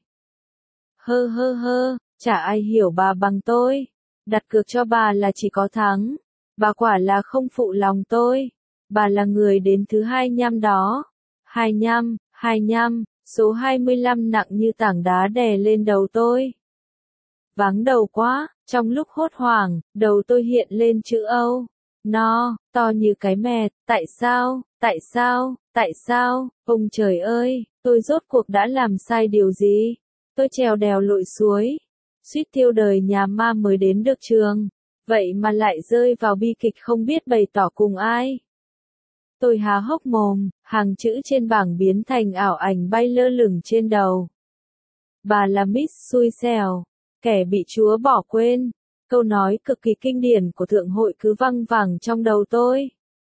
Hơ hơ hơ, chả ai hiểu bà bằng tôi. Đặt cược cho bà là chỉ có thắng. Bà quả là không phụ lòng tôi. Bà là người đến thứ hai nhăm đó. Hai nhăm, hai nhăm, số hai mươi lăm nặng như tảng đá đè lên đầu tôi. Váng đầu quá, trong lúc hốt hoảng, đầu tôi hiện lên chữ Âu. No, to như cái mẹt, tại sao, tại sao, tại sao, ông trời ơi, tôi rốt cuộc đã làm sai điều gì? Tôi trèo đèo lội suối, suýt tiêu đời nhà ma mới đến được trường. Vậy mà lại rơi vào bi kịch không biết bày tỏ cùng ai. Tôi há hốc mồm, hàng chữ trên bảng biến thành ảo ảnh bay lơ lửng trên đầu. Bà là Miss xui xẻo, kẻ bị Chúa bỏ quên. Câu nói cực kỳ kinh điển của thượng hội cứ văng vẳng trong đầu tôi.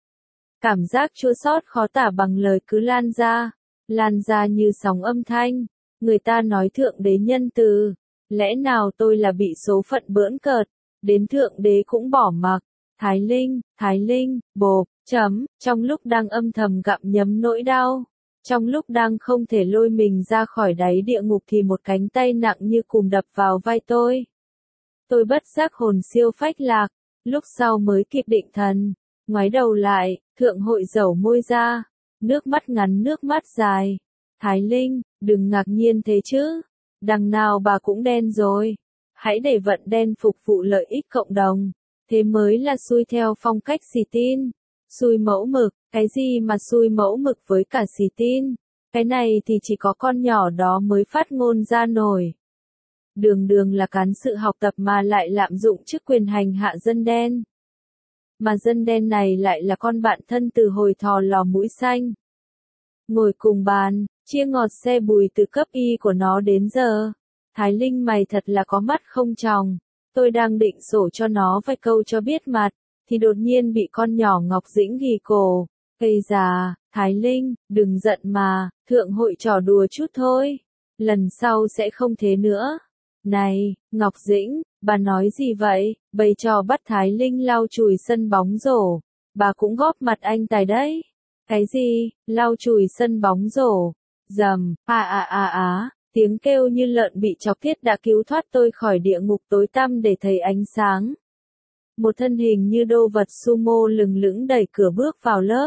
Cảm giác chua xót khó tả bằng lời cứ lan ra, lan ra như sóng âm thanh. Người ta nói thượng đế nhân từ, lẽ nào tôi là bị số phận bỡn cợt, đến thượng đế cũng bỏ mặc. Thái Linh, Thái Linh, bộp, chấm, trong lúc đang âm thầm gặm nhấm nỗi đau, trong lúc đang không thể lôi mình ra khỏi đáy địa ngục thì một cánh tay nặng như cùm đập vào vai tôi. Tôi bất giác hồn siêu phách lạc, lúc sau mới kịp định thần, ngoái đầu lại, thượng hội dẩu môi ra, nước mắt ngắn nước mắt dài. Thái Linh, đừng ngạc nhiên thế chứ, đằng nào bà cũng đen rồi, hãy để vận đen phục vụ lợi ích cộng đồng, thế mới là xuôi theo phong cách xì tin. Xui mẫu mực, cái gì mà xui mẫu mực với cả xì tin, cái này thì chỉ có con nhỏ đó mới phát ngôn ra nổi. Đường đường là cán sự học tập mà lại lạm dụng chức quyền hành hạ dân đen. Mà dân đen này lại là con bạn thân từ hồi thò lò mũi xanh. Ngồi cùng bàn, chia ngọt xe bùi từ cấp y của nó đến giờ. Thái Linh mày thật là có mắt không tròng. Tôi đang định sổ cho nó vài câu cho biết mặt, thì đột nhiên bị con nhỏ Ngọc Dĩnh ghì cổ. Ây già, Thái Linh, đừng giận mà, thượng hội trò đùa chút thôi. Lần sau sẽ không thế nữa. Này, Ngọc Dĩnh, bà nói gì vậy? Bày trò bắt Thái Linh lau chùi sân bóng rổ. Bà cũng góp mặt anh Tài đấy. Cái gì? Lau chùi sân bóng rổ. Dầm, à à à á, tiếng kêu như lợn bị chọc tiết đã cứu thoát tôi khỏi địa ngục tối tăm để thấy ánh sáng. Một thân hình như đô vật sumo lừng lững đẩy cửa bước vào lớp.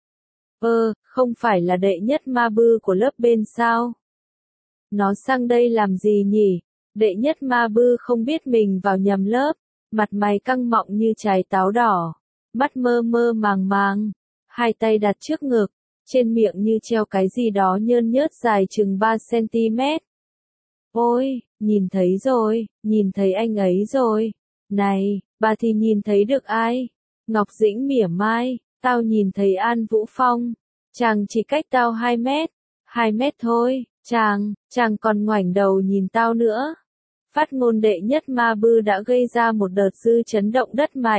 Ơ, không phải là đệ nhất ma bư của lớp bên sao? Nó sang đây làm gì nhỉ? Đệ nhất ma bư không biết mình vào nhầm lớp, mặt mày căng mọng như trái táo đỏ, mắt mơ mơ màng màng, hai tay đặt trước ngực, trên miệng như treo cái gì đó nhơn nhớt dài chừng ba xăng-ti-mét. Ôi, nhìn thấy rồi, nhìn thấy anh ấy rồi. Này, bà thì nhìn thấy được ai? Ngọc Dĩnh mỉa mai, tao nhìn thấy An Vũ Phong. Chàng chỉ cách tao hai mét, hai mét thôi, chàng, chàng còn ngoảnh đầu nhìn tao nữa. Phát ngôn đệ nhất ma bư đã gây ra một đợt dư chấn động đất mạnh.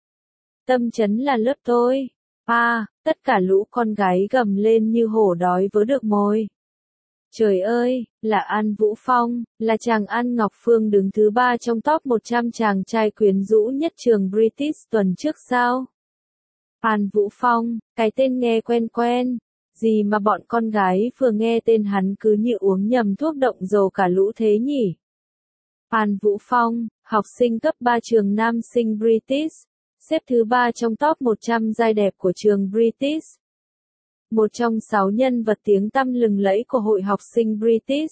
Tâm chấn là lớp tôi. À, tất cả lũ con gái gầm lên như hổ đói vớ được mồi. Trời ơi, là An Vũ Phong, là chàng An Ngọc Phương đứng thứ ba trong top một trăm chàng trai quyến rũ nhất trường British tuần trước sao? An Vũ Phong, cái tên nghe quen quen, gì mà bọn con gái vừa nghe tên hắn cứ như uống nhầm thuốc động dầu cả lũ thế nhỉ? An Vũ Phong, học sinh cấp ba trường nam sinh British, xếp thứ ba trong top một trăm giai đẹp của trường British. Một trong sáu nhân vật tiếng tăm lừng lẫy của hội học sinh British.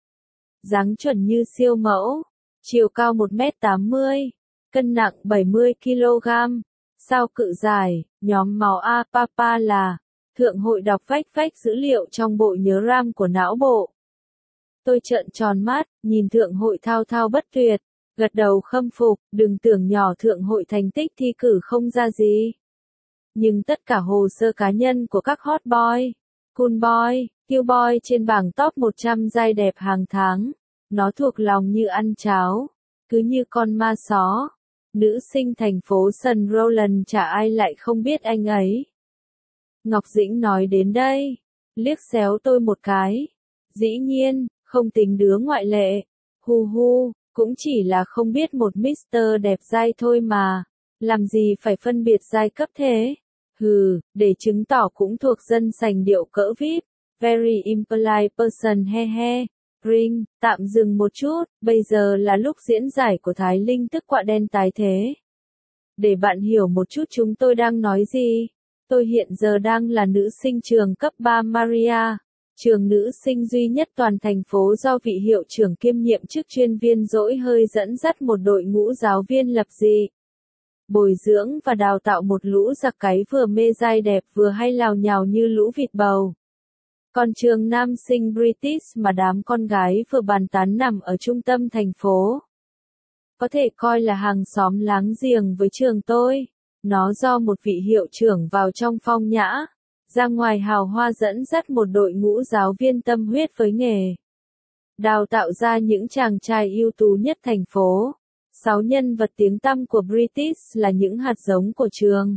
Dáng chuẩn như siêu mẫu, chiều cao một mét tám mươi, cân nặng bảy mươi ki lô gam, sao cự dài, nhóm máu A Papa là, thượng hội đọc vách vách dữ liệu trong bộ nhớ RAM của não bộ. Tôi trợn tròn mắt, nhìn thượng hội thao thao bất tuyệt, gật đầu khâm phục, đừng tưởng nhỏ thượng hội thành tích thi cử không ra gì. Nhưng tất cả hồ sơ cá nhân của các hot boy, cool boy, kill boy trên bảng top một trăm giai đẹp hàng tháng, nó thuộc lòng như ăn cháo, cứ như con ma só. Nữ sinh thành phố Sun Roland chả ai lại không biết anh ấy. Ngọc Dĩnh nói đến đây, liếc xéo tôi một cái. Dĩ nhiên, không tính đứa ngoại lệ. Hu hu, cũng chỉ là không biết một Mister đẹp dai thôi mà. Làm gì phải phân biệt giai cấp thế? Hừ, để chứng tỏ cũng thuộc dân sành điệu cỡ vi ai pi. Very impolite person he he. Ring, tạm dừng một chút, bây giờ là lúc diễn giải của Thái Linh tức quạ đen tái thế. Để bạn hiểu một chút chúng tôi đang nói gì. Tôi hiện giờ đang là nữ sinh trường cấp ba Maria, trường nữ sinh duy nhất toàn thành phố do vị hiệu trưởng kiêm nhiệm chức chuyên viên dỗi hơi dẫn dắt một đội ngũ giáo viên lập dị. Bồi dưỡng và đào tạo một lũ giặc cái vừa mê giai đẹp vừa hay lào nhào như lũ vịt bầu. Còn trường nam sinh British mà đám con gái vừa bàn tán nằm ở trung tâm thành phố. Có thể coi là hàng xóm láng giềng với trường tôi. Nó do một vị hiệu trưởng vào trong phong nhã, ra ngoài hào hoa dẫn dắt một đội ngũ giáo viên tâm huyết với nghề. Đào tạo ra những chàng trai ưu tú nhất thành phố. Sáu nhân vật tiếng tăm của British là những hạt giống của trường.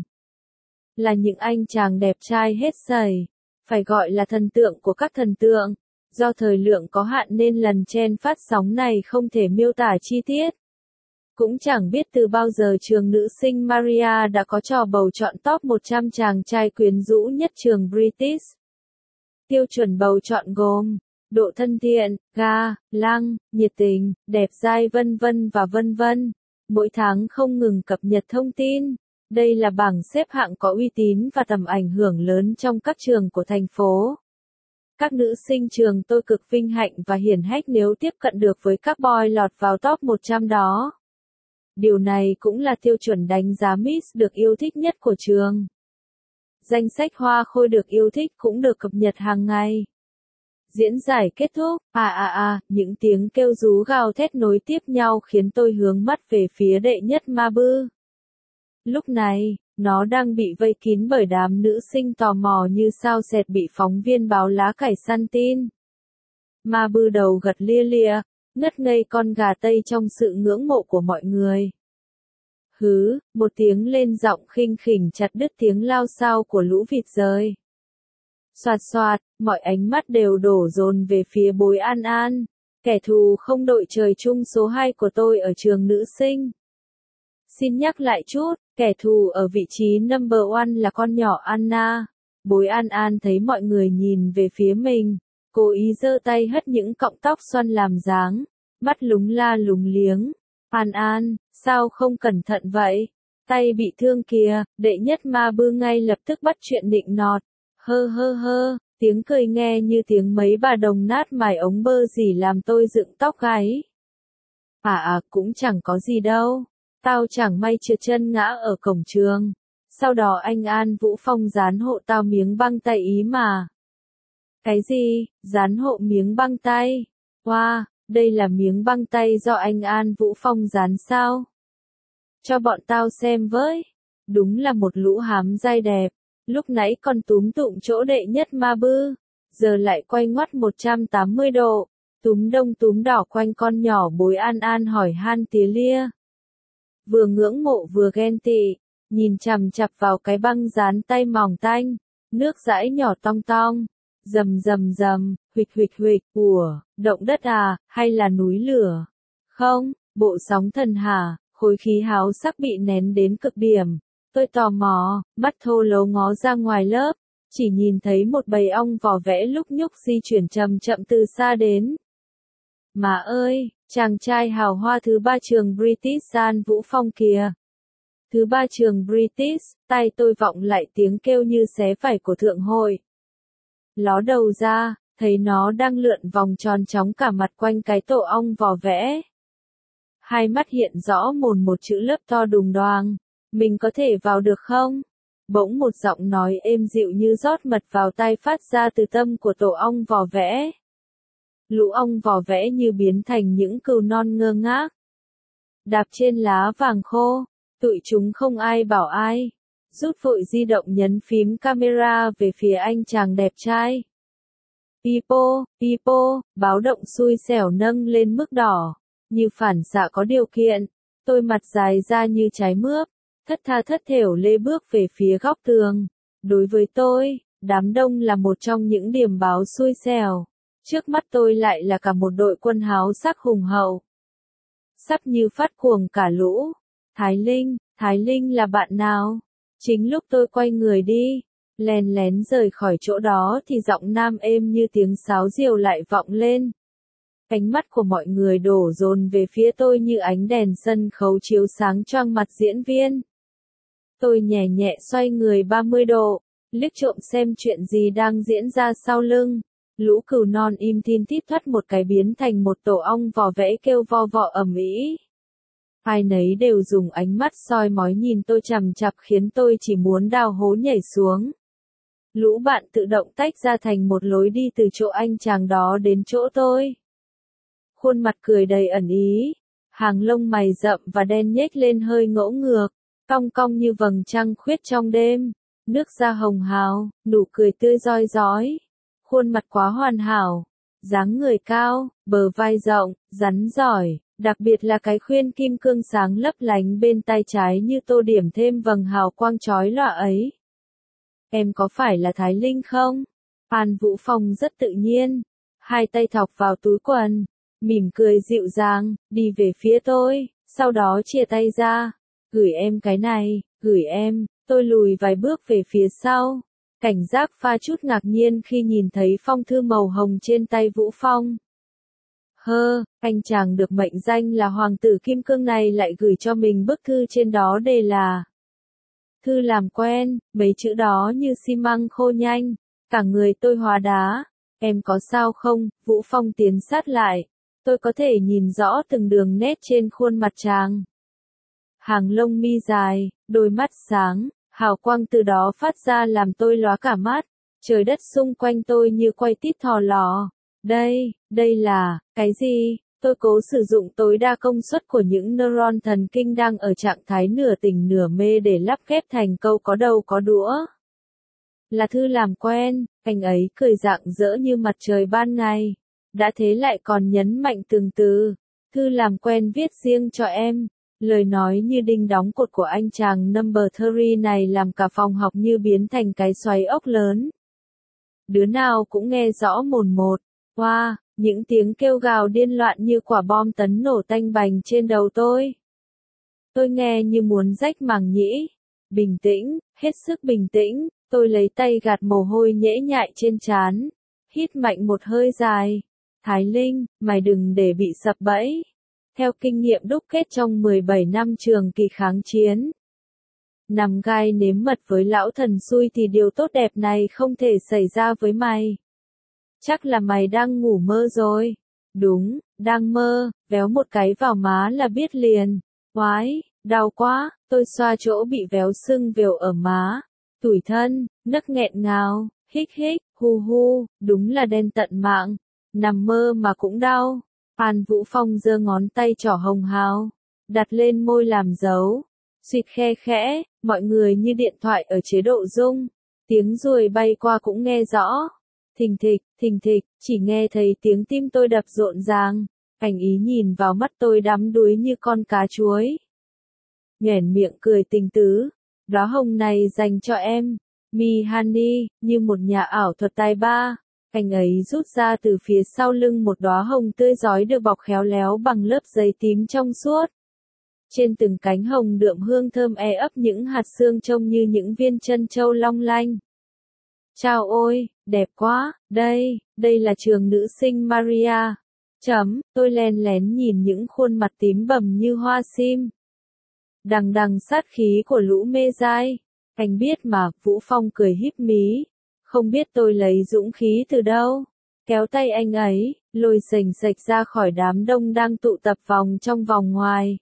Là những anh chàng đẹp trai hết sẩy. Phải gọi là thần tượng của các thần tượng. Do thời lượng có hạn nên lần chen phát sóng này không thể miêu tả chi tiết. Cũng chẳng biết từ bao giờ trường nữ sinh Maria đã có trò bầu chọn top một trăm chàng trai quyến rũ nhất trường British. Tiêu chuẩn bầu chọn gồm độ thân thiện, ga, lăng, nhiệt tình, đẹp dai vân vân và vân vân. Mỗi tháng không ngừng cập nhật thông tin. Đây là bảng xếp hạng có uy tín và tầm ảnh hưởng lớn trong các trường của thành phố. Các nữ sinh trường tôi cực vinh hạnh và hiển hách nếu tiếp cận được với các boy lọt vào top một trăm đó. Điều này cũng là tiêu chuẩn đánh giá Miss được yêu thích nhất của trường. Danh sách hoa khôi được yêu thích cũng được cập nhật hàng ngày. Diễn giải kết thúc, à à à, những tiếng kêu rú gào thét nối tiếp nhau khiến tôi hướng mắt về phía đệ nhất Ma Bư. Lúc này, nó đang bị vây kín bởi đám nữ sinh tò mò như sao xẹt bị phóng viên báo lá cải săn tin. Ma Bư đầu gật lia lịa, ngất ngây con gà Tây trong sự ngưỡng mộ của mọi người. Hứ, một tiếng lên giọng khinh khỉnh chặt đứt tiếng lao xao của lũ vịt rơi. Xoạt xoạt, mọi ánh mắt đều đổ dồn về phía Bối An An, kẻ thù không đội trời chung số hai của tôi ở trường nữ sinh. Xin nhắc lại chút, kẻ thù ở vị trí number one là con nhỏ Anna. Bối An An thấy mọi người nhìn về phía mình, cố ý giơ tay hất những cọng tóc xoăn làm dáng, mắt lúng la lúng liếng. An An, sao không cẩn thận vậy? Tay bị thương kìa, đệ nhất Ma Bư ngay lập tức bắt chuyện nịnh nọt. Hơ hơ hơ, tiếng cười nghe như tiếng mấy bà đồng nát mài ống bơ gì làm tôi dựng tóc gáy. À à, cũng chẳng có gì đâu. Tao chẳng may trượt chân ngã ở cổng trường. Sau đó anh An Vũ Phong dán hộ tao miếng băng tay ý mà. Cái gì? Dán hộ miếng băng tay? Wow, đây là miếng băng tay do anh An Vũ Phong dán sao? Cho bọn tao xem với. Đúng là một lũ hám dai đẹp. Lúc nãy còn túm tụm chỗ đệ nhất Ma Bư. Giờ lại quay ngoắt một trăm tám mươi độ. Túm đông túm đỏ quanh con nhỏ Bối An An hỏi han tía lia. Vừa ngưỡng mộ vừa ghen tị, nhìn chằm chặp vào cái băng dán tay mỏng tanh, nước dãi nhỏ tong tong, rầm rầm rầm, huỵch huỵch huỵch, ủa, động đất à, hay là núi lửa? Không, bộ sóng thần hả, khối khí háo sắc bị nén đến cực điểm. Tôi tò mò, mắt thô lố ngó ra ngoài lớp, chỉ nhìn thấy một bầy ong vò vẽ lúc nhúc di chuyển chậm chậm từ xa đến. Mà ơi, chàng trai hào hoa thứ ba trường British An Vũ Phong kìa. Thứ ba trường British, tai tôi vọng lại tiếng kêu như xé vải của thượng hội. Ló đầu ra, thấy nó đang lượn vòng tròn chóng cả mặt quanh cái tổ ong vò vẽ. Hai mắt hiện rõ mồn một chữ lớp to đùng đoàng. Mình có thể vào được không? Bỗng một giọng nói êm dịu như rót mật vào tai phát ra từ tâm của tổ ong vò vẽ. Lũ ong vò vẽ như biến thành những cừu non ngơ ngác. Đạp trên lá vàng khô, tụi chúng không ai bảo ai. Rút vội di động nhấn phím camera về phía anh chàng đẹp trai. Pipo, pipo, báo động xui xẻo nâng lên mức đỏ. Như phản xạ có điều kiện, tôi mặt dài ra như trái mướp, thất tha thất thểu lê bước về phía góc tường. Đối với tôi, đám đông là một trong những điểm báo xui xẻo. Trước mắt tôi lại là cả một đội quân háo sắc hùng hậu. Sắp như phát cuồng cả lũ. Thái Linh, Thái Linh là bạn nào? Chính lúc tôi quay người đi, lén lén rời khỏi chỗ đó thì giọng nam êm như tiếng sáo diều lại vọng lên. Ánh mắt của mọi người đổ dồn về phía tôi như ánh đèn sân khấu chiếu sáng choang mặt diễn viên. Tôi nhẹ nhẹ xoay người ba mươi độ, liếc trộm xem chuyện gì đang diễn ra sau lưng. Lũ cừu non im thin thít thoát một cái biến thành một tổ ong vò vẽ kêu vo vọ ầm ĩ. Ai nấy đều dùng ánh mắt soi mói nhìn tôi chằm chặp khiến tôi chỉ muốn đào hố nhảy xuống. Lũ bạn tự động tách ra thành một lối đi từ chỗ anh chàng đó đến chỗ tôi. Khuôn mặt cười đầy ẩn ý, hàng lông mày rậm và đen nhếch lên hơi ngỗ ngược, cong cong như vầng trăng khuyết trong đêm. nước da hồng hào, nụ cười tươi rói rói, khuôn mặt quá hoàn hảo, dáng người cao, bờ vai rộng, rắn giỏi, đặc biệt là cái khuyên kim cương sáng lấp lánh bên tay trái như tô điểm thêm vầng hào quang chói lòa ấy. Em có phải là Thái Linh không? Phan Vũ Phong rất tự nhiên, hai tay thọc vào túi quần, mỉm cười dịu dàng, đi về phía tôi, sau đó chia tay ra, gửi em cái này, gửi em, tôi lùi vài bước về phía sau, cảnh giác pha chút ngạc nhiên khi nhìn thấy phong thư màu hồng trên tay Vũ Phong. Hơ, anh chàng được mệnh danh là hoàng tử kim cương này lại gửi cho mình bức thư trên đó đề là thư làm quen, mấy chữ đó như xi măng khô nhanh, cả người tôi hóa đá. Em có sao không? Vũ Phong tiến sát lại, tôi có thể nhìn rõ từng đường nét trên khuôn mặt chàng. Hàng lông mi dài, đôi mắt sáng, hào quang từ đó phát ra làm tôi lóa cả mắt, trời đất xung quanh tôi như quay tít thò lò. Đây, đây là, cái gì? Tôi cố sử dụng tối đa công suất của những neuron thần kinh đang ở trạng thái nửa tỉnh nửa mê để lắp ghép thành câu có đầu có đũa. Là thư làm quen, anh ấy cười rạng rỡ như mặt trời ban ngày. Đã thế lại còn nhấn mạnh từng từ. Thư làm quen viết riêng cho em. Lời nói như đinh đóng cột của anh chàng number ba mươi này làm cả phòng học như biến thành cái xoáy ốc lớn. Đứa nào cũng nghe rõ mồn một. Wow, những tiếng kêu gào điên loạn như quả bom tấn nổ tanh bành trên đầu tôi. Tôi nghe như muốn rách màng nhĩ. Bình tĩnh, hết sức bình tĩnh, tôi lấy tay gạt mồ hôi nhễ nhại trên trán. Hít mạnh một hơi dài. Thái Linh, mày đừng để bị sập bẫy. Theo kinh nghiệm đúc kết trong mười bảy năm trường kỳ kháng chiến. Nằm gai nếm mật với lão thần xui thì điều tốt đẹp này không thể xảy ra với mày. Chắc là mày đang ngủ mơ rồi. Đúng, đang mơ, véo một cái vào má là biết liền. Oái, đau quá, tôi xoa chỗ bị véo sưng vèo ở má. Tủi thân, nấc nghẹn ngào, hích hích, hu hu, đúng là đen tận mạng. Nằm mơ mà cũng đau. Phan Vũ Phong giơ ngón tay trỏ hồng hào, đặt lên môi làm dấu. Xuyệt khe khẽ, mọi người như điện thoại ở chế độ rung. Tiếng ruồi bay qua cũng nghe rõ. Thình thịch, thình thịch, chỉ nghe thấy tiếng tim tôi đập rộn ràng. Anh ý nhìn vào mắt tôi đắm đuối như con cá chuối. Nhoẻn miệng cười tình tứ. Đóa hồng này dành cho em. Mihani, như một nhà ảo thuật tài ba. Anh ấy rút ra từ phía sau lưng một đóa hồng tươi rói được bọc khéo léo bằng lớp giấy tím trong suốt. Trên từng cánh hồng đượm hương thơm e ấp những hạt xương trông như những viên trân châu long lanh. Chao ôi, đẹp quá, đây, đây là trường nữ sinh Maria. Chấm, tôi len lén nhìn những khuôn mặt tím bầm như hoa sim. Đằng đằng sát khí của lũ mê dai. Anh biết mà, Vũ Phong cười híp mí. Không biết tôi lấy dũng khí từ đâu. Kéo tay anh ấy, lôi sềnh sệch ra khỏi đám đông đang tụ tập vòng trong vòng ngoài.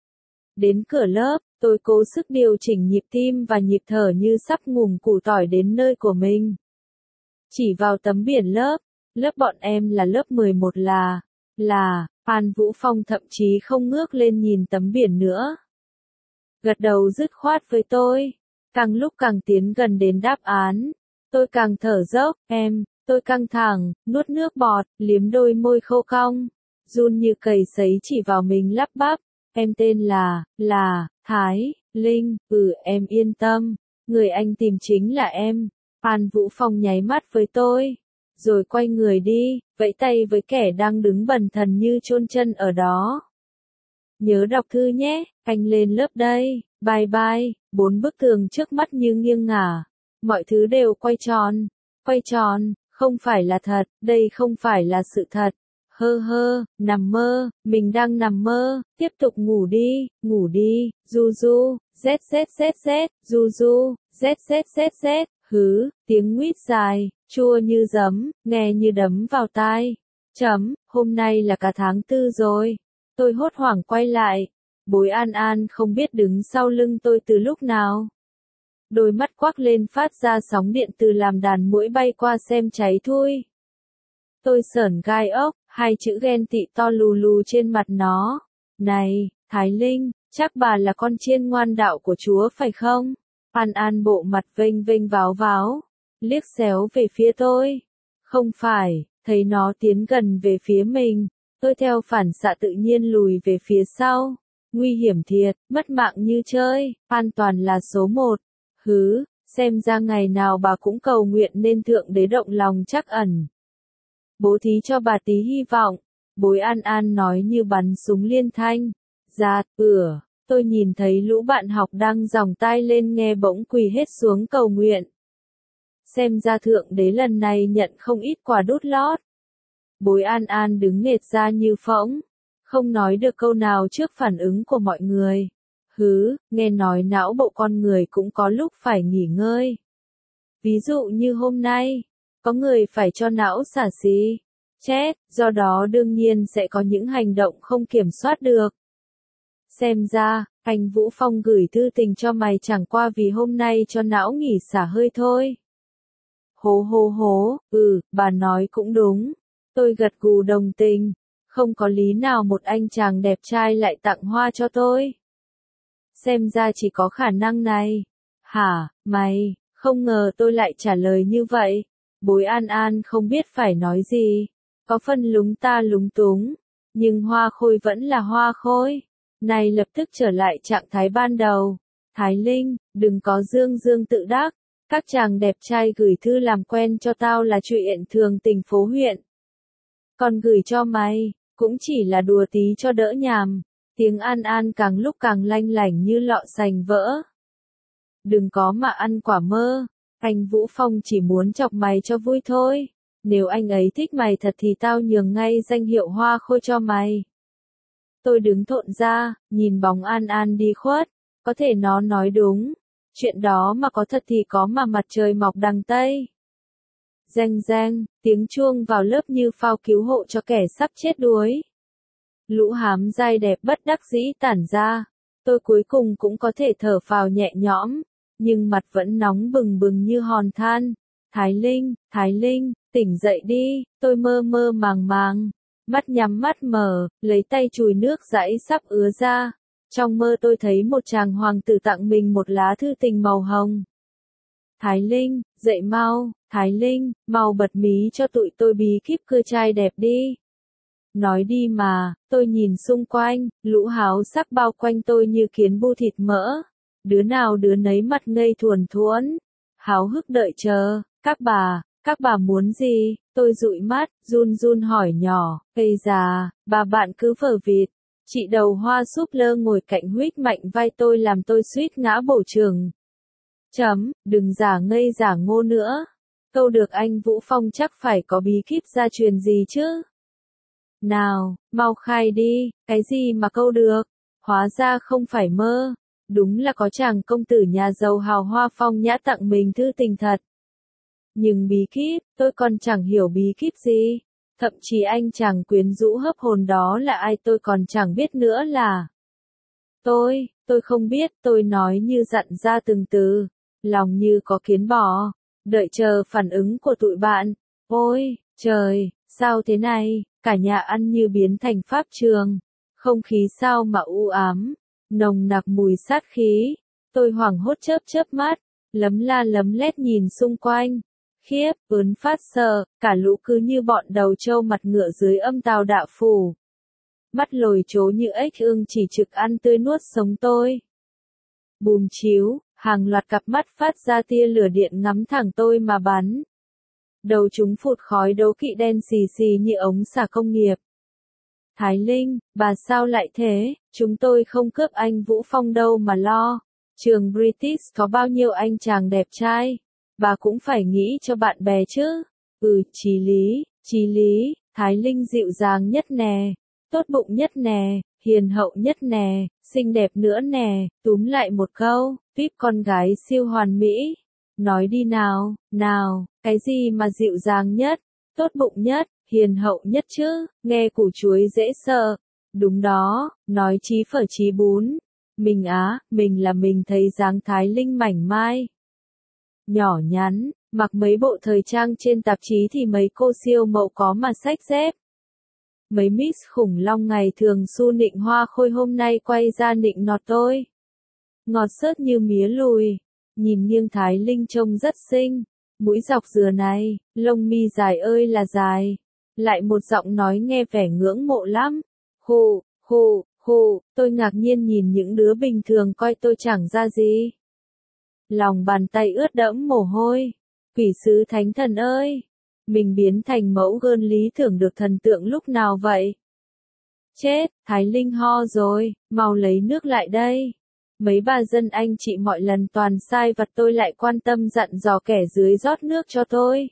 Đến cửa lớp, tôi cố sức điều chỉnh nhịp tim và nhịp thở như sắp ngủm củ tỏi đến nơi của mình. Chỉ vào tấm biển lớp, lớp bọn em là lớp mười một là, là, Phan Vũ Phong thậm chí không ngước lên nhìn tấm biển nữa. Gật đầu dứt khoát với tôi, càng lúc càng tiến gần đến đáp án. Tôi càng thở dốc, em, tôi căng thẳng, nuốt nước bọt, liếm đôi môi khô cong, run như cầy sấy chỉ vào mình lắp bắp, em tên là, là, Thái, Linh, ừ em yên tâm, người anh tìm chính là em. Phan Vũ Phong nháy mắt với tôi, rồi quay người đi, vẫy tay với kẻ đang đứng bần thần như chôn chân ở đó. Nhớ đọc thư nhé, anh lên lớp đây, bye bye, bốn bức tường trước mắt như nghiêng ngả. Mọi thứ đều quay tròn, quay tròn, không phải là thật, đây không phải là sự thật. Hơ hơ, nằm mơ, mình đang nằm mơ, tiếp tục ngủ đi, ngủ đi, du du, z z z z, du du, z z z z, hứ, tiếng nguýt dài, chua như giấm, nghe như đấm vào tai. Chấm, hôm nay là cả tháng tư rồi. Tôi hốt hoảng quay lại, Bối An An không biết đứng sau lưng tôi từ lúc nào. Đôi mắt quắc lên phát ra sóng điện từ làm đàn muỗi bay qua xem cháy thui. Tôi sởn gai ốc, hai chữ ghen tị to lù lù trên mặt nó. Này, Thái Linh, chắc bà là con chiên ngoan đạo của Chúa phải không? An An bộ mặt vênh vênh váo váo, liếc xéo về phía tôi. Không phải, thấy nó tiến gần về phía mình, tôi theo phản xạ tự nhiên lùi về phía sau. Nguy hiểm thiệt, mất mạng như chơi, an toàn là số một. Hứ, xem ra ngày nào bà cũng cầu nguyện nên thượng đế động lòng trắc ẩn. Bố thí cho bà tí hy vọng, bối An An nói như bắn súng liên thanh. Giạt, ửa, tôi nhìn thấy lũ bạn học đang giòng tai lên nghe bỗng quỳ hết xuống cầu nguyện. Xem ra thượng đế lần này nhận không ít quà đút lót. Bối An An đứng nghệt ra như phỗng, không nói được câu nào trước phản ứng của mọi người. Hứ, nghe nói não bộ con người cũng có lúc phải nghỉ ngơi. Ví dụ như hôm nay, có người phải cho não xả xí, chết, do đó đương nhiên sẽ có những hành động không kiểm soát được. Xem ra, anh Vũ Phong gửi thư tình cho mày chẳng qua vì hôm nay cho não nghỉ xả hơi thôi. Hố hố hố, ừ, bà nói cũng đúng. Tôi gật gù đồng tình. Không có lý nào một anh chàng đẹp trai lại tặng hoa cho tôi. Xem ra chỉ có khả năng này. Hả, mày, không ngờ tôi lại trả lời như vậy. Bối An An không biết phải nói gì. Có phân lúng ta lúng túng. Nhưng hoa khôi vẫn là hoa khôi. Này lập tức trở lại trạng thái ban đầu. Thái Linh, đừng có dương dương tự đắc. Các chàng đẹp trai gửi thư làm quen cho tao là chuyện thường tình phố huyện. Còn gửi cho mày, cũng chỉ là đùa tí cho đỡ nhàm. Tiếng An An càng lúc càng lanh lảnh như lọ sành vỡ. Đừng có mà ăn quả mơ. Anh Vũ Phong chỉ muốn chọc mày cho vui thôi. Nếu anh ấy thích mày thật thì tao nhường ngay danh hiệu hoa khôi cho mày. Tôi đứng thộn ra, nhìn bóng An An đi khuất. Có thể nó nói đúng. Chuyện đó mà có thật thì có mà mặt trời mọc đằng Tây. Reng reng, tiếng chuông vào lớp như phao cứu hộ cho kẻ sắp chết đuối. Lũ hám dai đẹp bất đắc dĩ tản ra. Tôi cuối cùng cũng có thể thở phào nhẹ nhõm. Nhưng mặt vẫn nóng bừng bừng như hòn than. Thái Linh, Thái Linh, tỉnh dậy đi. Tôi mơ mơ màng màng. Mắt nhắm mắt mở, lấy tay chùi nước dãi sắp ứa ra. Trong mơ tôi thấy một chàng hoàng tử tặng mình một lá thư tình màu hồng. Thái Linh, dậy mau, Thái Linh, mau bật mí cho tụi tôi bí kíp cơ trai đẹp đi. Nói đi mà, tôi nhìn xung quanh, lũ háo sắc bao quanh tôi như kiến bu thịt mỡ. Đứa nào đứa nấy mặt ngây thuần thuẫn. Háo hức đợi chờ, các bà, các bà muốn gì? Tôi dụi mắt, run run hỏi nhỏ, cây già, bà bạn cứ vờ vịt. Chị đầu hoa súp lơ ngồi cạnh huých mạnh vai tôi làm tôi suýt ngã bổ trường. Chấm, đừng giả ngây giả ngô nữa. Câu được anh Vũ Phong chắc phải có bí kíp gia truyền gì chứ. Nào, mau khai đi, cái gì mà câu được. Hóa ra không phải mơ. Đúng là có chàng công tử nhà giàu hào hoa phong nhã tặng mình thư tình thật. Nhưng bí kíp, tôi còn chẳng hiểu bí kíp gì. Thậm chí anh chàng quyến rũ hấp hồn đó là ai tôi còn chẳng biết nữa là. Tôi, tôi không biết, tôi nói như dặn ra từng từ. Lòng như có kiến bò. Đợi chờ phản ứng của tụi bạn. Ôi, trời, sao thế này, cả nhà ăn như biến thành pháp trường. Không khí sao mà u ám, nồng nặc mùi sát khí. Tôi hoảng hốt chớp chớp mắt, lấm la lấm lét nhìn xung quanh. Khiếp, ớn phát sợ, cả lũ cứ như bọn đầu trâu mặt ngựa dưới âm tào đạo phủ. Mắt lồi chố như ếch ương chỉ trực ăn tươi nuốt sống tôi. Bùm chiếu, hàng loạt cặp mắt phát ra tia lửa điện ngắm thẳng tôi mà bắn. Đầu chúng phụt khói đấu kỵ đen xì xì như ống xả công nghiệp. Thái Linh, bà sao lại thế, chúng tôi không cướp anh Vũ Phong đâu mà lo. Trường British có bao nhiêu anh chàng đẹp trai, bà cũng phải nghĩ cho bạn bè chứ. Ừ, chí lý, chí lý, Thái Linh dịu dàng nhất nè, tốt bụng nhất nè, hiền hậu nhất nè, xinh đẹp nữa nè, túm lại một câu, tuyếp con gái siêu hoàn mỹ. Nói đi nào, nào, cái gì mà dịu dàng nhất, tốt bụng nhất, hiền hậu nhất chứ, nghe củ chuối dễ sợ. Đúng đó, nói chí phở chí bún. Mình á, mình là mình thấy dáng Thái Linh mảnh mai. Nhỏ nhắn, mặc mấy bộ thời trang trên tạp chí thì mấy cô siêu mẫu có mà xách dép. Mấy miss khủng long ngày thường su nịnh hoa khôi hôm nay quay ra nịnh nọt tôi. Ngọt sớt như mía lùi. nhìn nghiêng Thái Linh trông rất xinh, mũi dọc dừa này, lông mi dài ơi là dài, lại một giọng nói nghe vẻ ngưỡng mộ lắm. Hù, hù, hù, tôi ngạc nhiên nhìn những đứa bình thường coi tôi chẳng ra gì. Lòng bàn tay ướt đẫm mồ hôi. Quỷ sứ thánh thần ơi! Mình biến thành mẫu gơn lý tưởng được thần tượng lúc nào vậy? Chết, Thái Linh ho rồi, mau lấy nước lại đây. Mấy bà dân anh chị mọi lần toàn sai vặt tôi lại quan tâm dặn dò kẻ dưới rót nước cho tôi.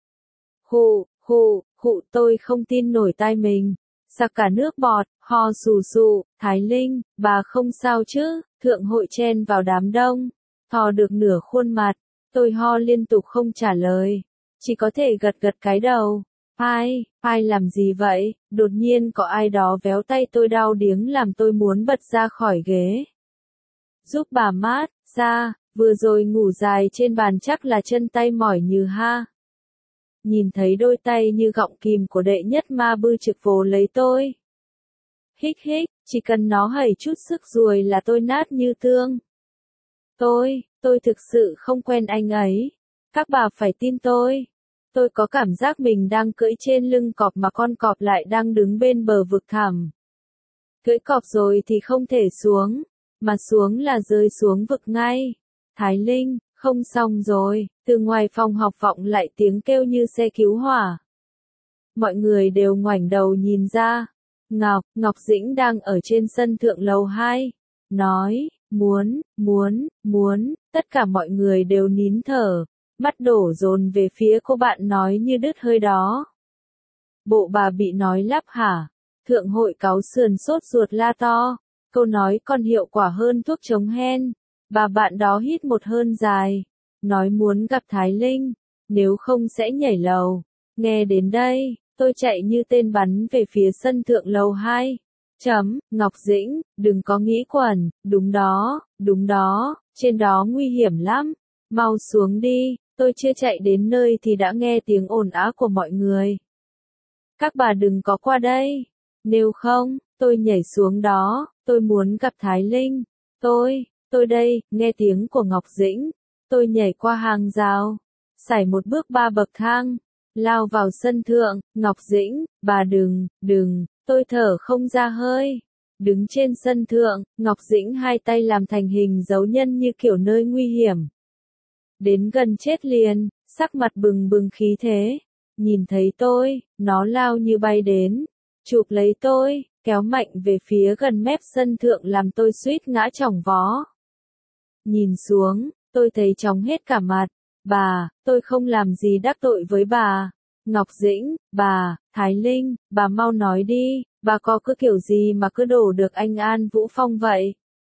Hù, hù, hụ tôi không tin nổi tai mình. Sặc cả nước bọt, ho sù sù, Thái Linh, bà không sao chứ, thượng hội chen vào đám đông, thò được nửa khuôn mặt, tôi ho liên tục không trả lời, chỉ có thể gật gật cái đầu. Ai, ai làm gì vậy, đột nhiên có ai đó véo tay tôi đau điếng làm tôi muốn bật ra khỏi ghế. Giúp bà mát, ra, vừa rồi ngủ dài trên bàn chắc là chân tay mỏi nhừ ha. Nhìn thấy đôi tay như gọng kìm của đệ nhất ma bư trực vồ lấy tôi. Hích hích, chỉ cần nó hẩy chút sức ruồi là tôi nát như tương. Tôi, tôi thực sự không quen anh ấy. Các bà phải tin tôi. Tôi có cảm giác mình đang cưỡi trên lưng cọp mà con cọp lại đang đứng bên bờ vực thẳm. Cưỡi cọp rồi thì không thể xuống, mà xuống là rơi xuống vực ngay. Thái Linh, không xong rồi, từ ngoài phòng học vọng lại tiếng kêu như xe cứu hỏa. Mọi người đều ngoảnh đầu nhìn ra. Ngọc, Ngọc Dĩnh đang ở trên sân thượng lầu hai. Nói, muốn, muốn, muốn, tất cả mọi người đều nín thở, mắt đổ dồn về phía cô bạn nói như đứt hơi đó. Bộ bà bị nói lắp hả? Thượng hội cáu sườn sốt ruột la to, câu nói còn hiệu quả hơn thuốc chống hen. Bà bạn đó hít một hơi dài, nói muốn gặp Thái Linh, nếu không sẽ nhảy lầu. Nghe đến đây, tôi chạy như tên bắn về phía sân thượng lầu hai. Chấm, Ngọc Dĩnh, đừng có nghĩ quẩn, đúng đó, đúng đó, trên đó nguy hiểm lắm. Mau xuống đi, tôi chưa chạy đến nơi thì đã nghe tiếng ồn ào của mọi người. Các bà đừng có qua đây, nếu không, tôi nhảy xuống đó, tôi muốn gặp Thái Linh. Tôi, tôi đây, nghe tiếng của Ngọc Dĩnh, tôi nhảy qua hàng rào, sải một bước ba bậc thang, lao vào sân thượng. Ngọc Dĩnh, bà đừng, đừng, tôi thở không ra hơi. Đứng trên sân thượng, Ngọc Dĩnh hai tay làm thành hình dấu nhân như kiểu nơi nguy hiểm. Đến gần chết liền, sắc mặt bừng bừng khí thế. Nhìn thấy tôi, nó lao như bay đến, chụp lấy tôi, kéo mạnh về phía gần mép sân thượng làm tôi suýt ngã chỏng vó. Nhìn xuống, tôi thấy chóng hết cả mặt. Bà, tôi không làm gì đắc tội với bà. Ngọc Dĩnh, bà, Thái Linh, bà mau nói đi, bà có cứ kiểu gì mà cứ đổ được anh An Vũ Phong vậy?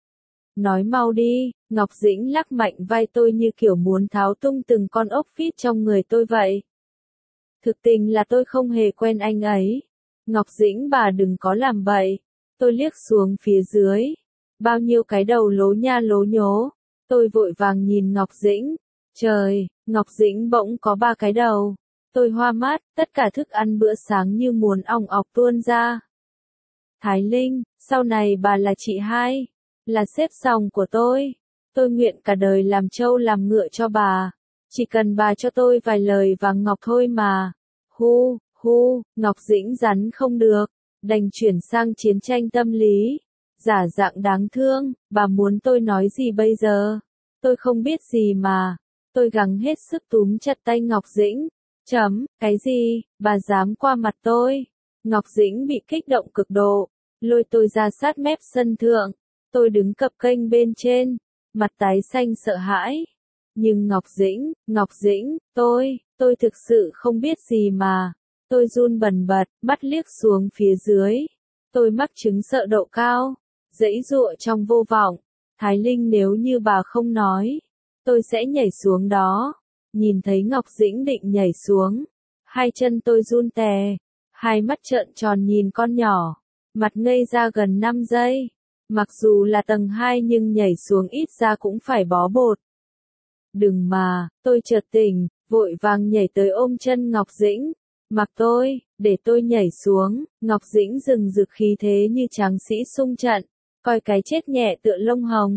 Nói mau đi, Ngọc Dĩnh lắc mạnh vai tôi như kiểu muốn tháo tung từng con ốc vít trong người tôi vậy. Thực tình là tôi không hề quen anh ấy. Ngọc Dĩnh bà đừng có làm bậy. Tôi liếc xuống phía dưới. Bao nhiêu cái đầu lố nha lố nhố. Tôi vội vàng nhìn Ngọc Dĩnh. Trời, Ngọc Dĩnh bỗng có ba cái đầu. Tôi hoa mắt, tất cả thức ăn bữa sáng như muốn ong ọc tuôn ra. Thái Linh, sau này bà là chị hai, là sếp sòng của tôi. Tôi nguyện cả đời làm trâu làm ngựa cho bà. Chỉ cần bà cho tôi vài lời vàng ngọc thôi mà. Hu, hu, Ngọc Dĩnh rắn không được, đành chuyển sang chiến tranh tâm lý. Giả dạng đáng thương, bà muốn tôi nói gì bây giờ? Tôi không biết gì mà. Tôi gắng hết sức túm chặt tay Ngọc Dĩnh. Chấm, cái gì, bà dám qua mặt tôi? Ngọc Dĩnh bị kích động cực độ, lôi tôi ra sát mép sân thượng. Tôi đứng cập kênh bên trên, mặt tái xanh sợ hãi. Nhưng Ngọc Dĩnh, Ngọc Dĩnh, tôi, tôi thực sự không biết gì mà. Tôi run bần bật, mắt liếc xuống phía dưới. Tôi mắc chứng sợ độ cao, giãy giụa trong vô vọng. Thái Linh nếu như bà không nói, tôi sẽ nhảy xuống đó. Nhìn thấy Ngọc Dĩnh định nhảy xuống, hai chân tôi run tè, hai mắt trợn tròn nhìn con nhỏ, mặt ngây ra gần năm giây. Mặc dù là tầng hai nhưng nhảy xuống ít ra cũng phải bó bột. Đừng mà, tôi chợt tỉnh, vội vàng nhảy tới ôm chân Ngọc Dĩnh. Mặc tôi, để tôi nhảy xuống. Ngọc Dĩnh rừng rực khí thế như tráng sĩ xung trận, coi cái chết nhẹ tựa lông hồng.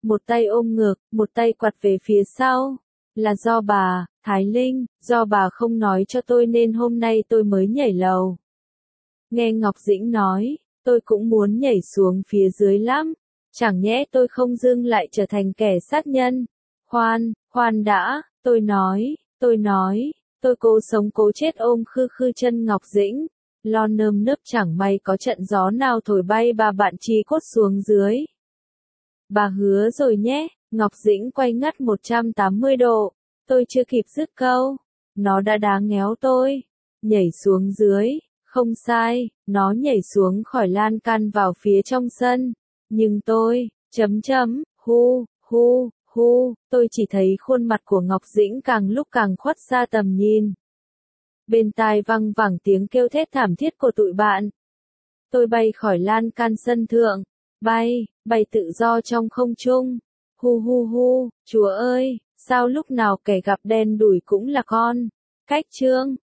một tay ôm ngực, một tay quạt về phía sau. Là do bà, Thái Linh, do bà không nói cho tôi nên hôm nay tôi mới nhảy lầu. Nghe Ngọc Dĩnh nói, tôi cũng muốn nhảy xuống phía dưới lắm. Chẳng nhẽ tôi không dưng lại trở thành kẻ sát nhân. Khoan, khoan đã, tôi nói, tôi nói, tôi cố sống cố chết ôm khư khư chân Ngọc Dĩnh. Lo nơm nớp chẳng may có trận gió nào thổi bay bà bạn Trí Cốt xuống dưới. Bà hứa rồi nhé, Ngọc Dĩnh quay ngắt một trăm tám mươi độ. Tôi chưa kịp dứt câu. Nó đã đá ngéo tôi. Nhảy xuống dưới. Không sai, nó nhảy xuống khỏi lan can vào phía trong sân. Nhưng tôi, chấm chấm, hu, hu, hu, tôi chỉ thấy khuôn mặt của Ngọc Dĩnh càng lúc càng khuất xa tầm nhìn. Bên tai văng vẳng tiếng kêu thét thảm thiết của tụi bạn. Tôi bay khỏi lan can sân thượng. Bay, bay tự do trong không trung. Hu hu hu, Chúa ơi, sao lúc nào kẻ gặp đen đủi cũng là con. Cách chương